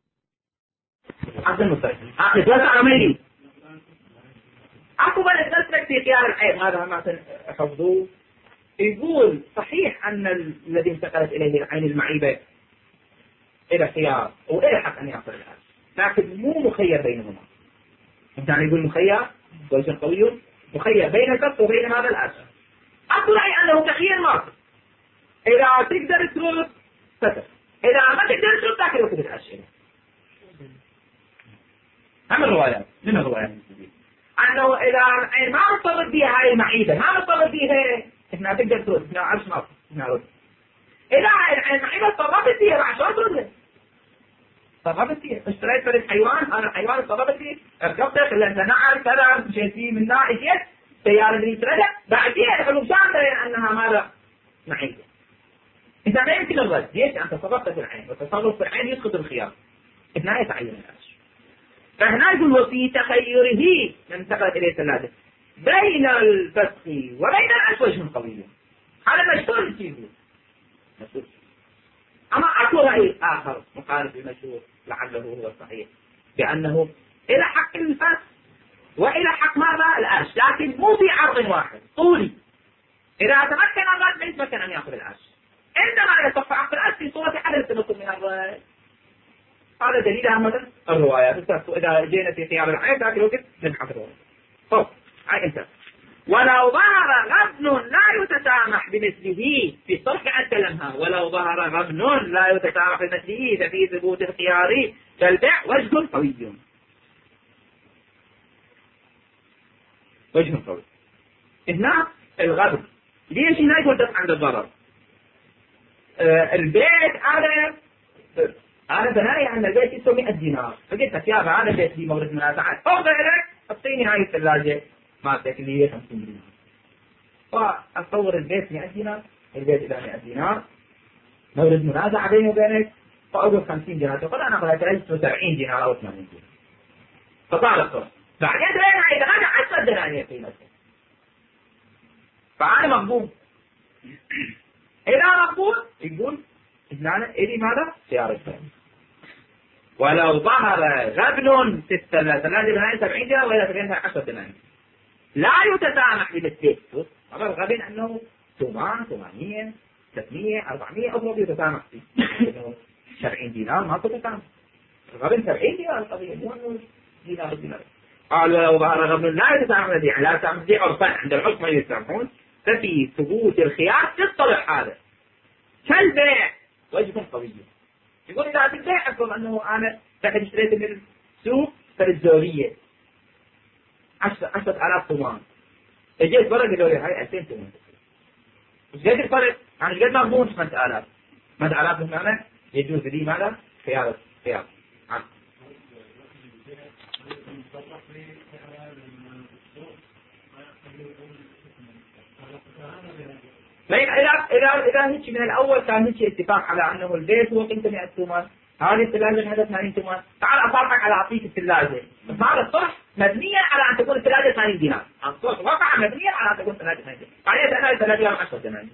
Speaker 1: عبد المستقبل نتوسع عملي أكو بل نسلك في خيار العين هذا ما حفظوه يقول صحيح أن الذي انتقلت إليه العين المعيبة إلى خيار وإلى حق أن يأخذ الأرش، لكن مو مخير بينهما. يعني يقول مخير وجه قوي مخير بين الفسخ وبين هذا الأرش. أقول رأي أنه تخيير ماضي، إذا تقدر ترد فتح، إذا ما تقدر ترد ذاك الوقت الأرش. هم الروايات من الروايات أنه إذا العين ما مرتبط بها هاي المعيبة، ما مرتبط بها إحنا تقدر ترد، إحنا عرش ما نرد. إذا العين المعيبة ارتبطت بها بعد شلون ترد؟ ارتبطت بها، اشتريت فرد حيوان، أنا الحيوان ارتبطت بها، ركبته خلي أنت نعرف كذا مشيت فيه من ناحية سيارة اللي ترده، بعدين الحلوشان تبين أنها ماذا؟ معيبة. إذا ما يمكن الرد، ليش؟ أنت تصرفت في العين، والتصرف في العين يسقط الخيار. هنا يتعين الأرش. فهنا يقول وفي تخيره انتقلت إليه ثلاثة بين الفسخ وبين الأرش وجه قوي. هذا مشهور الشيء. مشهور. أما أقول رأي آخر مقارب المشهور لعله هو الصحيح، بأنه إلى حق الفسخ وإلى حق ماذا؟ الأرش، لكن مو في عرض واحد طولي. إذا تمكن الرد ما يتمكن أن يأخذ الأرش، عندما يصف عقد الأرش في صورة عدم التمكن من الرد. هذا دليل مثلا الروايات. إذا جينا في خيار العين ذاك الوقت نبحث الرواية. طب هاي انت. ولو ظهر غبن لا يتسامح بمثله في صرح أتكلمها، ولو ظهر غبن لا يتسامح بمثله ففي ثبوت الخيار كالبيع وجه قوي. وجه قوي. هنا الغبن ليش هنا يقول دفع عند الضرر؟ آه البيت هذا أنا بناي أن البيت يسوي مئة دينار، فقلت لك يا هذا البيت لي مورد منازعات، أو غيرك أعطيني هاي الثلاجة مالتك اللي هي خمسين دينار. فأتصور البيت مئة دينار، البيت إلى مئة دينار، مورد منازعة بيني وبينك، فأقول خمسين دينار، تقول أنا أخذها ثلاثة وسبعين دينار أو ثمانين دينار. فطال الصرف. بعدين تلاقي إذا هذا عشرة دنانير قيمته. فأنا مقبول. إذا مقبول يقول إذن إلي ماذا؟ خيار الفهم. ولو ظهر غبن في الثلاثة لا سبعين دينار ولا تبينها عشرة دنانير لا يتسامح بمثله. طبعا الغبن أنه ثمان ثمانية ستمية أربعمية أضرب يتسامح فيه. سبعين دينار ما تتسامح. الغبن سبعين دينار القضية مو أنه دينار دينار. قال ولو ظهر غبن لا يتسامح بمثله، لا يتسامح بمثله عرفا عند العرف ما يتسامحون، ففي ثبوت الخيار يصطلح هذا كالبيع وجه قوي. يقول إذا البيع أفضل أنه أنا تحت اشتريت من السوق فالزورية عشرة عشرة آلاف طمان، اجيت برا قالوا لي هاي ألفين طمان. وش قد الفرق؟ أنا قد ما أضمون خمسة آلاف، خمسة آلاف هنا يجوز لي ماذا؟ خيار خيار. عن. طيب إذا إذا إذا هيك من الأول كان هيك اتفاق على أنه البيت هو قيمته مئة طمان، هذه الثلاجة هذا ثمانين طمان، تعال أصالحك على أعطيك الثلاجة، بس هذا الصلح مبنيا على أن تكون الثلاجة ثمانين دينار، الصلح وقع مبنيا على أن تكون الثلاجة ثمانين دينار، بعدين أنا الثلاجة يوم عشرة دنانير.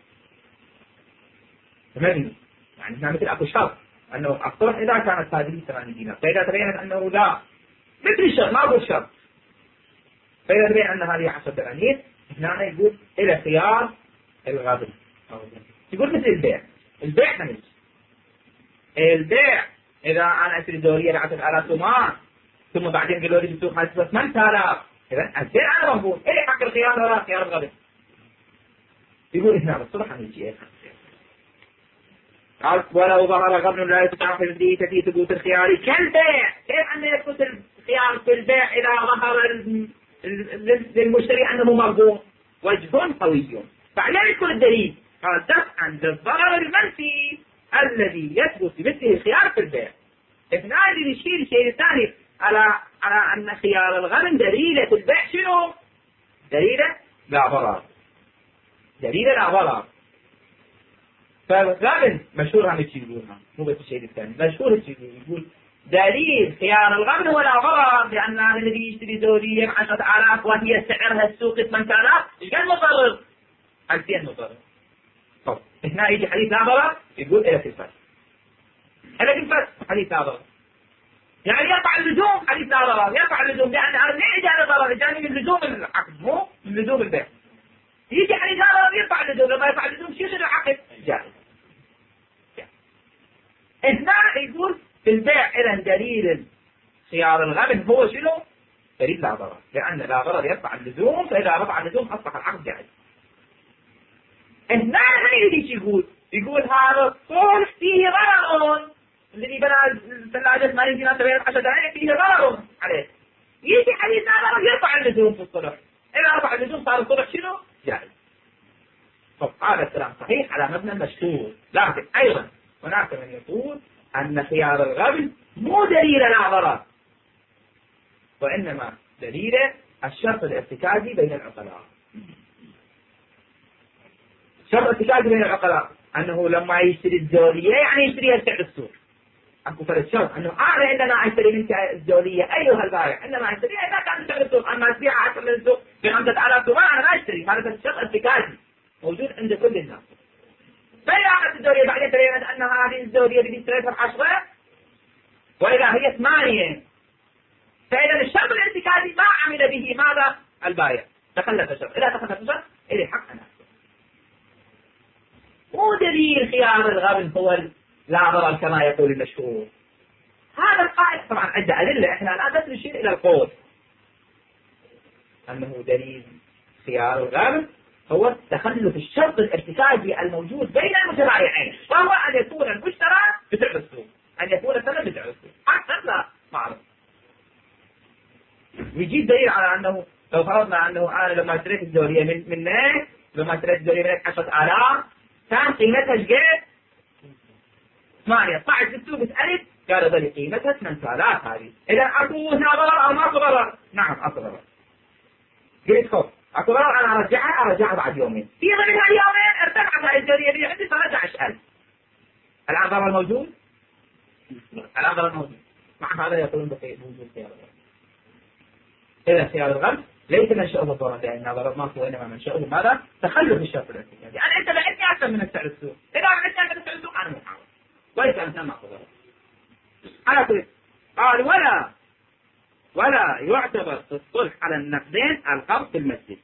Speaker 1: مبني، يعني هنا مثل أكو شرط أنه الصلح إذا كانت هذه ثمانين دينار، فإذا تبين أنه لا مثل الشرط ما أقول شرط، فإذا تبين أن هذه عشرة دنانير، هنا يقول إلى خيار الغابر. يقول مثل البيع، البيع خميس. البيع إذا أنا أشتري دورية لعشرة آلاف طمان ثم بعدين قالوا لي بسوق خمسة ثمانية آلاف، إذا البيع أنا مفهوم، إلي حق الخيار ولا خيار الغابر. يقول هنا بالصلح خميس. قال ولو ظهر غبن لا يتسامح به في ثبوت الخيار كالبيع، كيف أن يثبت الخيار في البيع إذا ظهر للمشتري أنه مغبون؟ وجه قوي. بعدين يكون الدليل قال دفعا للضرر المنفي الذي يثبت بمثله الخيار في البيع. ابن عادل يشير الشيء الثاني على على أن خيار الغبن دليل البيع شنو؟ دليل لا ضرر. دليل لا ضرر. فالغبن مشهور هم يقولونها مو بس الشيء الثاني، مشهور يقول دليل خيار الغبن ولا ضرر، لأن هذا الذي يشتري دورية بعشرة آلاف وهي سعرها السوقي ثمانية آلاف ايش قد مضرر؟ ألفين مضرر. طب هنا يجي حديث لا ضرر يقول إلى الفسخ. إلى الفسخ حديث لا ضرر. يعني يقع اللزوم حديث لا ضرر، يقع اللزوم لأن هذا ليه إجاني ضرر؟ إجاني من لزوم العقد مو من لزوم البيع. يجي حديث هذا يرفع اللزوم، لما يرفع اللزوم شيء العقد جائز. هنا يقول في البيع إذا دليل خيار الغبن هو شنو؟ دليل لا ضرر، لأن لا ضرر يرفع اللزوم، فإذا رفع اللزوم أصبح العقد جائز. هنا يجي يقول يقول هذا الصلح فيه ضرر، الذي بنى الثلاجة ثمانين دينار تبين عشر دنانير فيه ضرر عليه. يجي حديث هذا يرفع اللزوم في الصلح، إذا رفع اللزوم صار الصلح شنو؟ جائز. فهذا الكلام صحيح على مبنى المشهور، لكن أيضا هناك من يقول أن خيار الغبن مو دليل لا ضرر، وإنما دليل الشرط الارتكازي بين العقلاء. الشرط الارتكازي بين العقلاء أنه لما يشتري الزولية يعني يشتريها بسعر السوق. أكو فرق الشرط أنه أنا عندما أشتري منك الزولية أيها البائع عندما أشتريها إذا كان بسعر السوق، أما أبيعها عشرة من السوق بخمسة آلاف دولار أنا ما أشتري. هذا الشرط الارتكازي موجود عند كل الناس. فإذا أخذت الزولية بعدين تبينت أن هذه الزولية بدي اشتريتها بعشرة وإذا هي ثمانية، فإذا الشرط الارتكازي ما عمل به ماذا؟ البائع تخلف الشرط. إذا تخلف الشرط إلي حق أنا. مو دليل خيار الغبن هو لا ضرر كما يقول المشهور. هذا القائل طبعا عدة أدلة، إحنا الآن بس نشير إلى القول أنه دليل خيار الغبن هو تخلف الشرط الارتكازي الموجود بين المتبايعين، وهو أن يكون المشترى بسعر السوق، أن يكون الثمن بسعر السوق. حتى لا معروف. ويجيب دليل على أنه لو فرضنا أنه أنا لما اشتريت الزولية من منك لما اشتريت الزولية منك عشرة آلاف كان قيمتها شقد؟ ثمانية. طلعت في السوق سألت قالوا ذلك قيمتها ثمانية آلاف هذه. إذا أكو هنا ضرر أو ماكو ضرر؟ نعم أكو ضرر. قلت خف أكو ضرر أنا أرجعها أرجعها بعد يومين. في ضمن هاليومين ارتفعت هاي الزولية دي عندي صارت عشرة ألف. الآن ضرر موجود؟ الآن ضرر موجود. مع هذا يقولون بخير موجود خيار الغبن. إذا خيار الغبن ليس منشأه الضرر، لأن ضرر ماكو، وإنما منشأه ماذا؟ تخلف الشرط الارتكازي. يعني أنت بعتني أكثر من سعر السوق، إذا بعتني أكثر من سعر السوق أنا محاول، وليس أنت ماكو ضرر. أنا قلت قال ولا ولا يعتبر في الصلح على النقدين القبض في المسجد.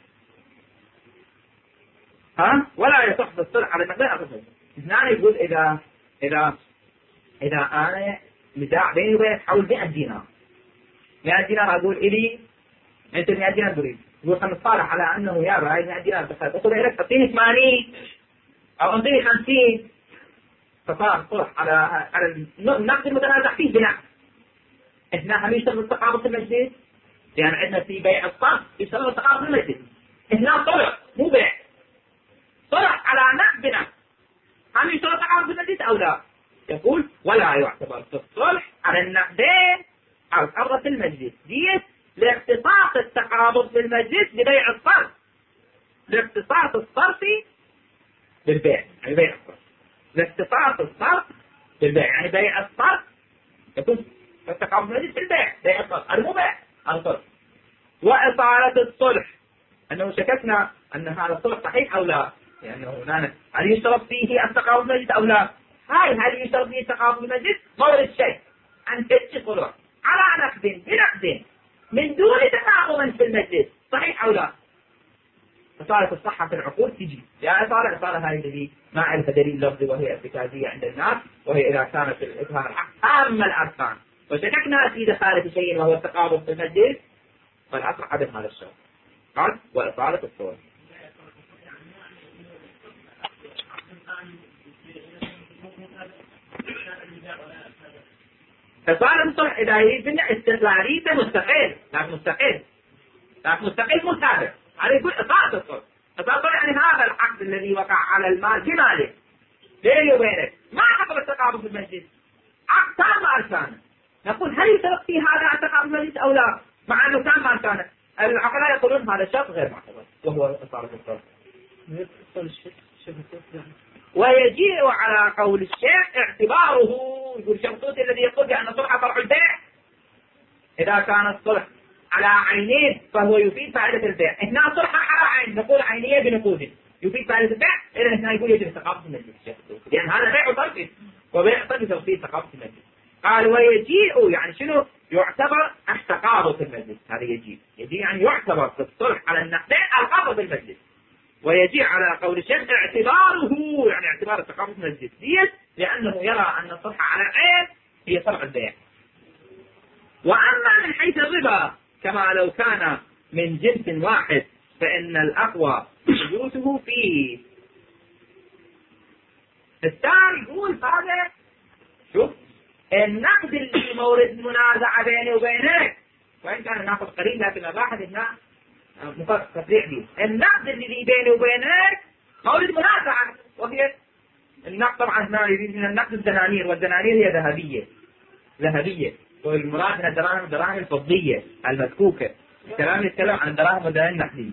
Speaker 1: ها؟ ولا يصح في الصلح على النقدين القبض في المسجد. هنا يقول إذا إذا إذا أنا نزاع بيني وبينك حول مئة دينار، مئة دينار أقول إلي أنت مئة دينار تريد، يقول خلنا نتصالح على أنه يا هاي مئة دينار بخير، أخذ لك أعطيني ثمانين أو أعطيني خمسين، فصار صلح على على النقد المتنازع فيه بنقد. إحنا هم يشتغل التقابض في المجلس، لأن عندنا في بيع الصرف يشتغل التقابض في المجلس. هنا صلح مو بيع، صلح على نقد بنقد. هم يشتغل التقابض في المجلس أو لا؟ يقول ولا يعتبر في الصلح على النقدين القبض في المجلس ديت لاختصاص التقابض في المجلس ببيع الصرف، لاختصاص الصرف بالبيع، يعني بيع الصرف، لاختصاص الصرف بالبيع، يعني بيع الصرف يكون التقابض في المجلس بالبيع، بيع الصرف، هذا مو بيع الصرف. وإطالة الصلح أنه شككنا أن هذا الصلح صحيح أو لا، لأنه هنا هل يشترط فيه التقابض في المجلس أو لا؟ هاي هل يشترط فيه التقابض في المجلس؟ مورد الشيء أن تجي صلح على نقد بنقد من دون تقابض في المجلس، صحيح أو لا؟ فصارت الصحة في العقول تجي، يعني صار صار هذه الذي ما عرف دليل لفظي وهي ارتكازية عند الناس، وهي إذا كانت الإظهار الحق أهم الأركان، وشككنا في دخالة شيء وهو التقابض في المجلس، فالأصل عدم هذا الشرط. قال وإطالة الصور. فصار الصلح إذا يريد منه استقلاليته مستقل، لكن مستقل لكن مستقل متابع، هذا يقول إطالة الصلح. إطالة الصلح يعني هذا العقد الذي وقع على المال بماله بيني وبينك ما حصل التقابض في المجلس، عقد تام أركانه. نقول هل يشترط في هذا التقابض في المجلس أو لا؟ مع أنه تام أركانه. العقلاء يقولون هذا الشرط غير معتبر وهو إطالة الصلح. ويجيء على قول الشيخ اعتباره، يقول شمسوتي الذي يقول بأن الصلح فرع البيع، إذا كان الصلح على عينين فهو يفيد فائدة البيع. هنا الصلح على عين، نقول عينية بنقود يفيد فائدة البيع، إذا هنا يقول يجب التقابض في المجلس، لأن هذا بيع طرفي وبيع طرفي توفيد تقابض في المجلس. قال ويجيء يعني شنو؟ يعتبر التقابض في المجلس. هذا يجيء يجيء يعني يعتبر في الصلح على النقدين القبض في المجلس. باعتبار التقابض من الجنس، ليش؟ لأنه يرى أن الصفحة على العين هي فرع البيع. وأما من حيث الربا كما لو كان من جنس واحد فإن الأقوى ثبوته فيه. الثاني يقول هذا شوف النقد اللي مورد منازعة بيني وبينك، وإن كان ناخذ قريب لكن الواحد هنا تفريع به. النقد اللي بيني وبينك مورد منازعة، وهي النقد طبعا هنا يريد من النقد الدنانير، والدنانير هي ذهبية ذهبية والمراد من الدراهم الدراهم الفضية المسكوكة. الكلام يتكلم عن الدراهم والدنانير النقدية.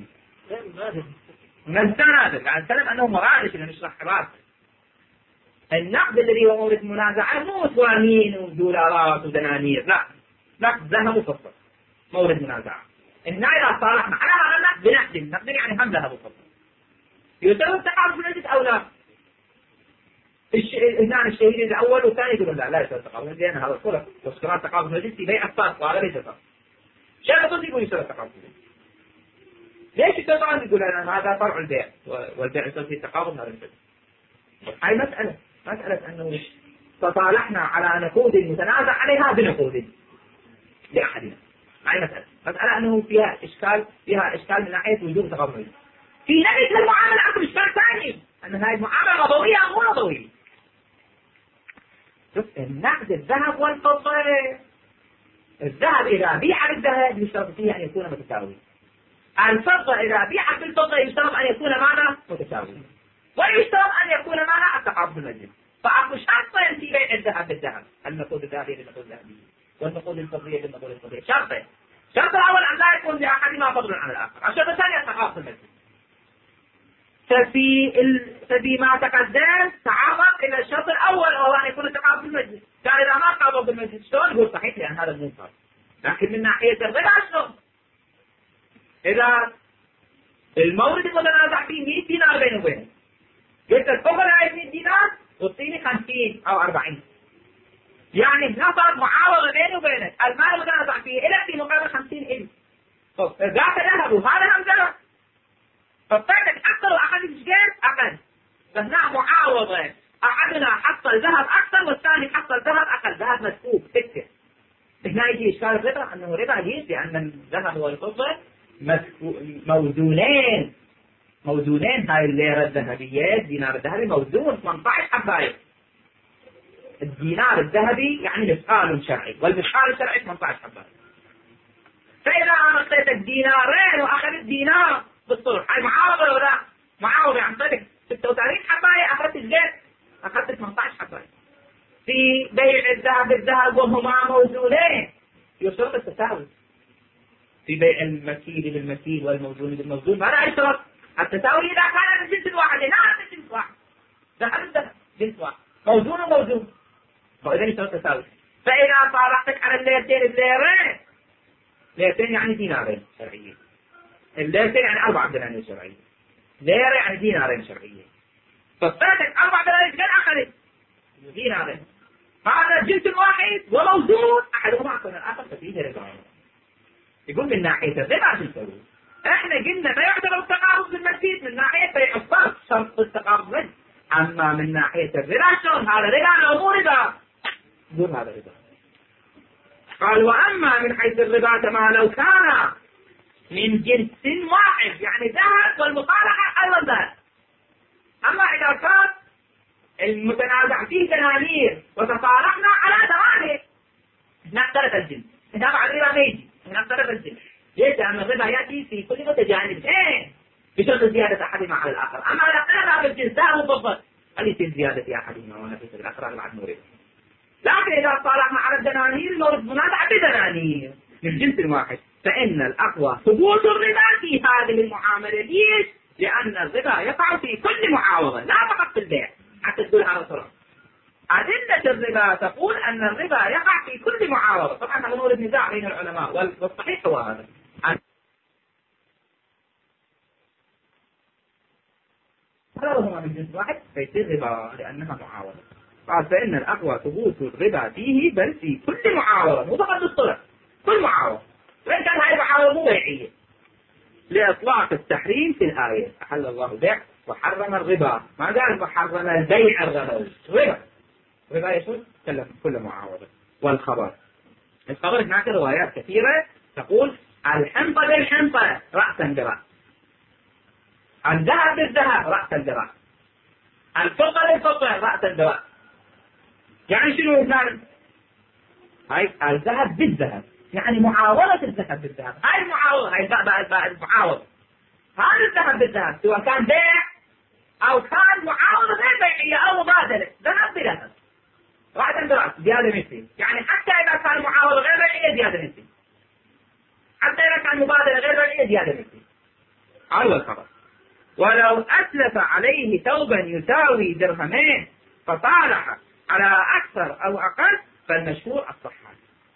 Speaker 1: نستنادر يعني نتكلم أنه مرادش اللي نشرح حرات. النقد الذي هو مورد منازعة مو ثوانين ودولارات ودنانير، لا نقد ذهب وفضة مورد منازعة. هنا إذا صالحنا على هذا النقد بنقد، النقد يعني هم ذهب وفضة يسوي التقابض في المجلس أو لا؟ هنا الشهيد الأول والثاني يقولون لا لا يسوي التقابض، لأن هذا الصلح واشتراء التقابض في المجلس بيع الصالح وهذا ليس صالح. شيء يقول يقول يسوي التقابض. ليش الشيطان يقول أنا هذا فرع البيع والبيع يسوي فيه التقابض هذا الشيء؟ هاي مسألة مسألة أنه تصالحنا على نقود متنازع عليها بنقود لأحدنا. هاي مسألة مسألة أنه فيها إشكال فيها إشكال من ناحية وجوب التقابض. في ناحية المعاملة عقد إشكال ثاني أن هذه المعاملة ربوية أو مو ربوية. شوف النقد الذهب والفضة، الذهب إذا بيع بالذهب يشترط فيه أن يكون متساوي، الفضة إذا بيع بالفضة يشترط أن يكون معنا متساوي، ويشترط أن يكون معنا التقابض المجلس. فأكو شرطين في بيع الذهب بالذهب، النقود الذهبية بالنقود الذهبية والنقود الفضية بالنقود الفضية. شرطين، الشرط الأول أن لا يكون لأحدهما فضل عن الآخر، الشرط الثاني التقابض المجلس. ففي ال... فيما تقدم تعرض إلى الشرط الأول وهو أن يكون التقابض بالمجلس. كان إذا ما تقابض بالمجلس شلون؟ يقول صحيح لأن هذا المنكر، لكن من ناحية الربا شلون؟ إذا المورد المتنازع فيه مئة دينار بينه وبينه، قلت الفضل على مئة دينار والصيني خمسين أو أربعين، يعني نصر معاوضة بينه وبينك، المال المتنازع فيه إلى في مقابل خمسين إلي. طب ذاك ذهب وهذا هم ذهب، فبتعتك أكثر وأحد الشيء أقل، فهنا معاوضة أحدنا حصل ذهب أكثر والثاني حصل ذهب أقل، ذهب مسكوك سكة. هنا يجي إشكال الربا أنه ربا يجي لأن الذهب والفضة موزونين موزونين. هاي الليرة الذهبية الدينار الذهبي موزون ثمانية عشر حباية. الدينار الذهبي يعني مثقال شرعي، والمثقال الشرعي ثمانية عشر حباية. فإذا أنا أخذت الدينارين وأخذت دينار بالصلح، هاي معاوضة ولا لا؟ معاوضة عن طريق ستة وثلاثين حباية أخذت الزيت أخذت ثمانية عشر حباية. في بيع الذهب بالذهب وهما موزونين يشترط التساوي. في بيع المكيل بالمكيل والموزون بالموزون ماذا يشترط؟ التساوي إذا كان من جنس واحد، لا من جنس واحد، ذهب الذهب جنس واحد، موزون وموزون، فإذا يشترط التساوي. فإذا صالحتك على الليرتين الليرين، ليرتين يعني دينارين شرعيين، الليرتين يعني أربع دنانير شرعية، ليرة يعني دينارين شرعية، فصارتك أربع دنانير كان أخذت دينارين، فهذا جنس واحد وموزون أحدهما أكثر من الآخر، ففيه ربا. يقول من ناحية الربا شو نسوي؟ احنا قلنا ما يعتبر التقابض بالمزيد من ناحية بيع الصرف شرط التقابض منه، أما من ناحية الربا شلون؟ هذا ربا أو مو ربا؟ يقول هذا ربا. قال وأما من حيث الربا كما لو كان من جنس واحد، يعني ذهب والمصالحة أيضا ذهب. أما إذا كان المتنازع فيه دنانير وتصالحنا على دراهم، نختلف الجنس، هنا بعد الربا ما يجي، نختلف الجنس. ليش؟ لأن الربا يأتي في كل متجانب إيه بشرط زيادة أحدهما على الآخر. أما إذا اختلف الجنس ذهب وفضة هل يصير زيادة في أحدهما ونفس الآخر بعد مورد. لكن إذا صالحنا على الدنانير نورد منازع بدنانير من جنس واحد، فإن الأقوى ثبوت الربا في هذه المعاملة. ليش؟ لأن الربا يقع في كل معاوضة لا فقط في البيع، حتى تقول هذا صراحة. أدلة الربا تقول أن الربا يقع في كل معاوضة. طبعا هذا مورد نزاع بين العلماء، والصحيح هو هذا. هما من جنس واحد فيصير ربا لأنها معاوضة. قال فإن الأقوى ثبوت الربا فيه بل في كل معاوضة، مو فقط بالصلح، كل معاوضة، وإن كان هذه المعاوضة مو بيعية، لإطلاق التحريم في الآية أحل الله البيع وحرم الربا، ما قال وحرم البيع الربوي. ربا ربا يشمل كل معاوضة. والخبر، الخبر هناك روايات كثيرة تقول الحنطة بالحنطة رأسا برأس، الذهب بالذهب رأسا برأس، الفضة بالفضة رأسا برأس. يعني شنو مثلا؟ هاي الذهب بالذهب، يعني معاوضة الذهب بالذهب. هاي المعاوضة، هاي المعاوضة، هذا الذهب بالذهب سواء كان بيع أو كان معاوضة غير بيعية أو مبادلة، ذهب بذهب رأسا برأس زيادة مثلي. يعني حتى إذا كان معاوضة غير بيعية زيادة مثلي، حتى إذا كان مبادلة غير بيعية زيادة مثلي. هذا الخبر. ولو أتلف عليه ثوبا يساوي درهمين فصالح على أكثر أو أقل فالمشهور الصحة.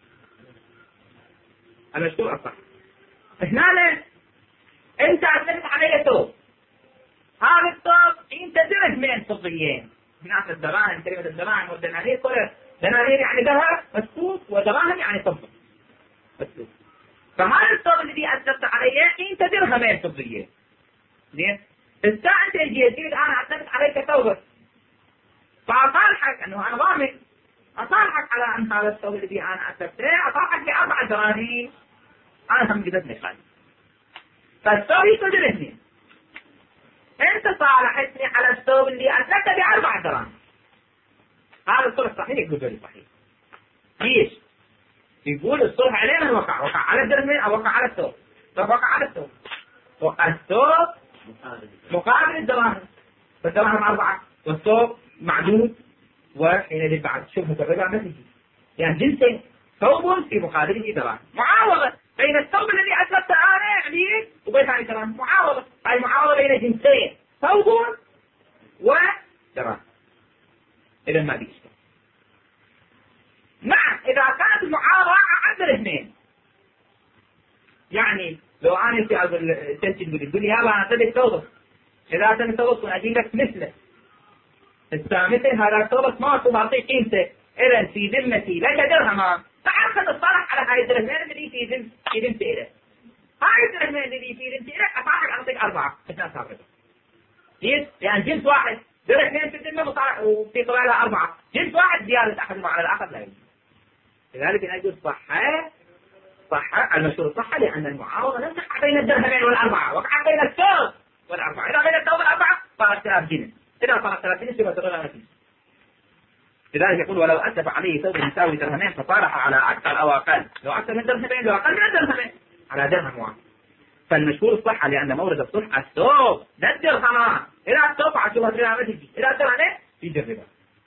Speaker 1: المشهور الصحة. هنا أنت أتلفت عليه ثوب، هذا الثوب أنت درهمين فضيين، هناك الدراهم، كلمة الدراهم والدنانير كلها، دنانير يعني ذهب مسكوت ودراهم يعني فضة مسكوت. فهذا الثوب الذي أتلفت عليه أنت درهمين فضيين. زين؟ الساعة أنت يجي يجي أنا أتلفت عليك ثوبك، فأصالحك أنه أنا ضامن، أصالحك على أن هذا الثوب الذي أنا أتلفته أصالحك بأربع دراهم، أنا هم جبتني خالي. فالثوب يكون درهمين، أنت صالحتني على الثوب اللي أتلفته بأربع دراهم. هذا الصلح صحيح؟ يقول لي صحيح. ليش؟ يقول الصلح عليه من وقع، وقع على الدرهمين أو وقع على الثوب؟ طب وقع على الثوب، الثوب مقابل الدراهم، فالدراهم أربعة والثوب معدود، وحينئذ بعد شبهة الربا ما تجي، يعني جنسين، ثوب في مقابله دراهم، معاوضة بين الثوب الذي أتلفته أنا عليه وبين هذه الدراهم، معاوضة، هاي معاوضة بين جنسين، ثوب ودراهم. إذا ما بيشتغل. نعم إذا كانت المعاوضة على درهمين، يعني لو أنا في هذا التنسيق بالدنيا أنا أعطيك ثوبك، إذا أعطيك ثوبك وأجيب لك مثله السامثل، هذا ثوبك ما أكون أعطيك قيمته، إذا في ذمتي لك درهما، فأخذ الصالح على هاي الدرهمين الذي في ذم في ذمتي إليه. هاي الدرهمين الذي في ذمتي إليه أصالحك أعطيك أربعة عشان صار. ليش؟ يعني جنس واحد درهمين في الذمة وفي قبالها أربعة، جنس واحد زيادة أحدهما على الآخر لا يوجد. لذلك أنا أقول صحة صحة المشهور صحة، لأن المعاوضة لم تقع بين الدرهمين والأربعة، وقع بين الثوب والأربعة. إذا بين الثوب والأربعة صار اختلاف جنس، إذا صار اختلاف جنس يبقى تغير نتيجة. لذلك يقول ولو أتلف عليه ثوب يساوي درهمين فصالح على أكثر أو أقل، لو أكثر من درهمين لو أقل من درهمين على درهم واحد. فالمشهور الصحة لأن مورد الصلح الثوب لا الدرهم. إذا الثوب عشوها درهم ما تجي، إذا الدرهم يجي الربا.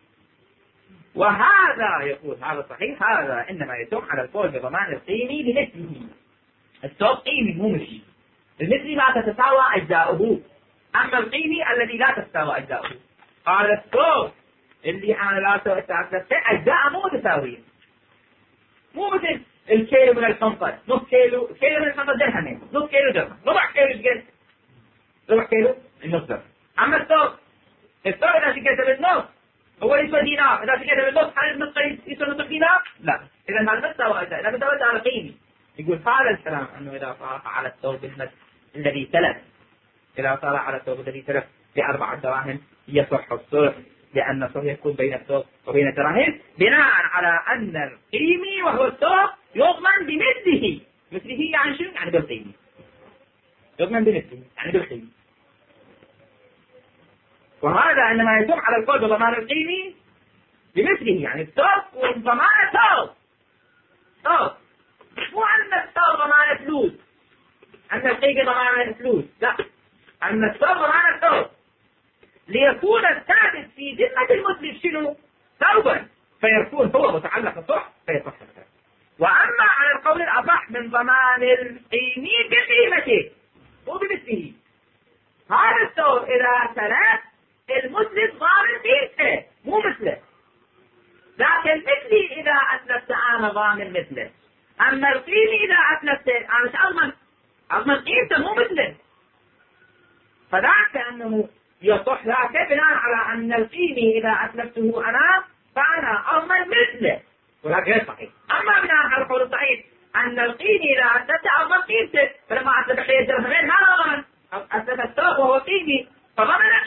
Speaker 1: وهذا يقول هذا صحيح، هذا إنما يتم على القول بضمان القيمي بمثله. الثوب قيمي مو مثلي، المثلي لا تتساوى أجزاؤه، أما القيمي الذي لا تتساوى أجزاؤه. قال الثوب اللي أنا لا تتساوى أجزاء مو متساوية، مو مثل الكيلو من الحنطة، نص كيلو كيلو من الحنطة درهمين، نص كيلو درهم، ربع كيلو شقد، ربع كيلو النص درهم. أما الثوب الثوب إذا شقيته بالنص هو يسوى دينار، إذا شقيته بالنص هل النص يسوى نصف دينار؟ لا. إذا هذا مستوى أجزاء، إذا مستوى أجزاء قيمي. يقول هذا الكلام أنه إذا صار على الثوب الذي تلف، إذا صار على الثوب الذي تلف بأربعة دراهم يصح الصلح، لأن الصلح يكون بين الثوب وبين الدراهم بناء على أن القيمي وهو الثوب يضمن بمثله. مثله يعني شنو؟ يعني بالقيمي. يضمن بمثله يعني بالقيمي. وهذا إنما يتم على القول بضمان القيمي بمثله، يعني الثوب وضمان ثوب ثوب، مو أن الثوب ضمان فلوس، أن القيمي ضمان فلوس، لا، أن الثوب ضمان الثوب، ليكون الثابت في ذمة المسلم شنو؟ ثوبا، فيكون هو متعلق الصح فيصح الكلام. وأما على القول الأصح من ضمان القيمي بقيمته مو بمثله، هذا الثوب إذا تلف المسلم ضامن قيمته مو مثله، لكن مثلي إذا أتلفت أنا ضامن مثله، أما القيمي إذا أتلفت أنا مش أضمن أضمن قيمته مو مثله. فذاك أنه يصح ذاك بناء على أن القيمي إذا أتلفته أنا فأنا أضمن مثله، وهذا غير صحيح. أما بناء على القول الصحيح أن القيمي إذا أتلفته أضمن قيمته، فلما أتلف حيث درهمين ما ضمن، أتلف الثوب وهو قيمي فضمن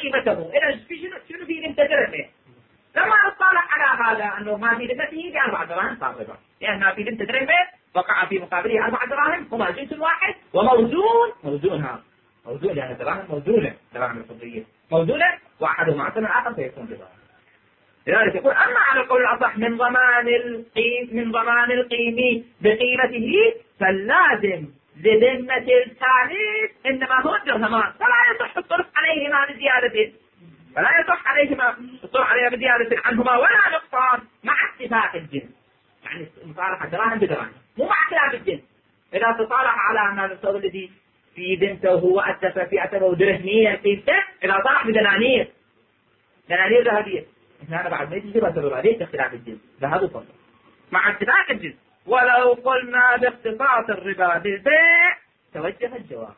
Speaker 1: أنه ما في ذمته بأربع دراهم صار ربا، لأن ما في ذمة درهم وقع في مقابله أربع دراهم هما جنس واحد وموزون موزونها موزون، لأن الدراهم موزونة، دراهم الفضية موزونة وأحدهما أحسن الآخر سيكون ربا. لذلك يقول أما على القول الأصح من ضمان القيم من ضمان القيم بقيمته فاللازم لذمة الثالث إنما هو الدرهمان، فلا يصح الصرف عليهما بزيادة فلا يصح عليهما الصرف عليهما بزيادة عنهما ولا نقصان مع اتفاق الجنس. يعني مصالحة دراهم بدراهم مو مع خلاف الجنس. إذا تصالح على أن الصرف الذي في ذمته وهو أتلف في أتلفه درهمية قيمته، إذا صالح بدنانير دنانير ذهبية هنا بعد ما يجي بس عليه اختلاف الجنس ذهب وفضة مع اتفاق الجنس. ولو قلنا باختصاص الربا بالبيع توجه الجواب.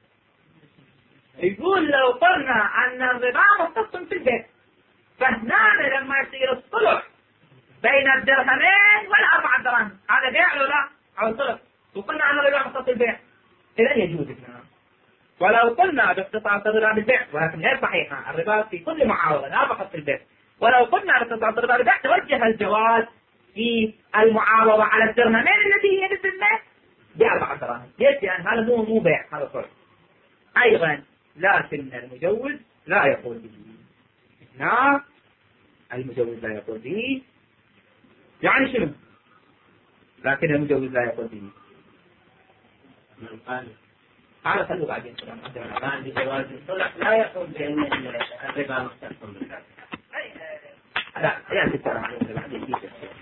Speaker 1: يقول لو قلنا أن الربا مختص في البيع، فهنا لما يصير الصلح بين الدرهمين والأربع دراهم هذا بيع ولا لا؟ أو صلح، وقلنا أن الربا مختص في البيع إذا يجوز هنا. ولو قلنا باختصاص الربا بالبيع ولكن غير صحيحة، الربا في كل معاوضة لا فقط في البيع. ولو قلنا باختصاص الربا بالبيع توجه الجواز في المعاوضة على الدرهمين التي هي بالذمة بأربع دراهم. ليش؟ لأن هذا مو مو بيع، هذا صلح. أيضا لكن المجوز لا يقول به. لا المجوز لا يقول به يعني شنو؟ لكن المجوز لا يقول به. هذا خلوا بعدين
Speaker 2: الآن بجواز الصلح لا يقول بأن الربا مختص بالبيع.
Speaker 1: لا يأتي الكلام عليه بعدين.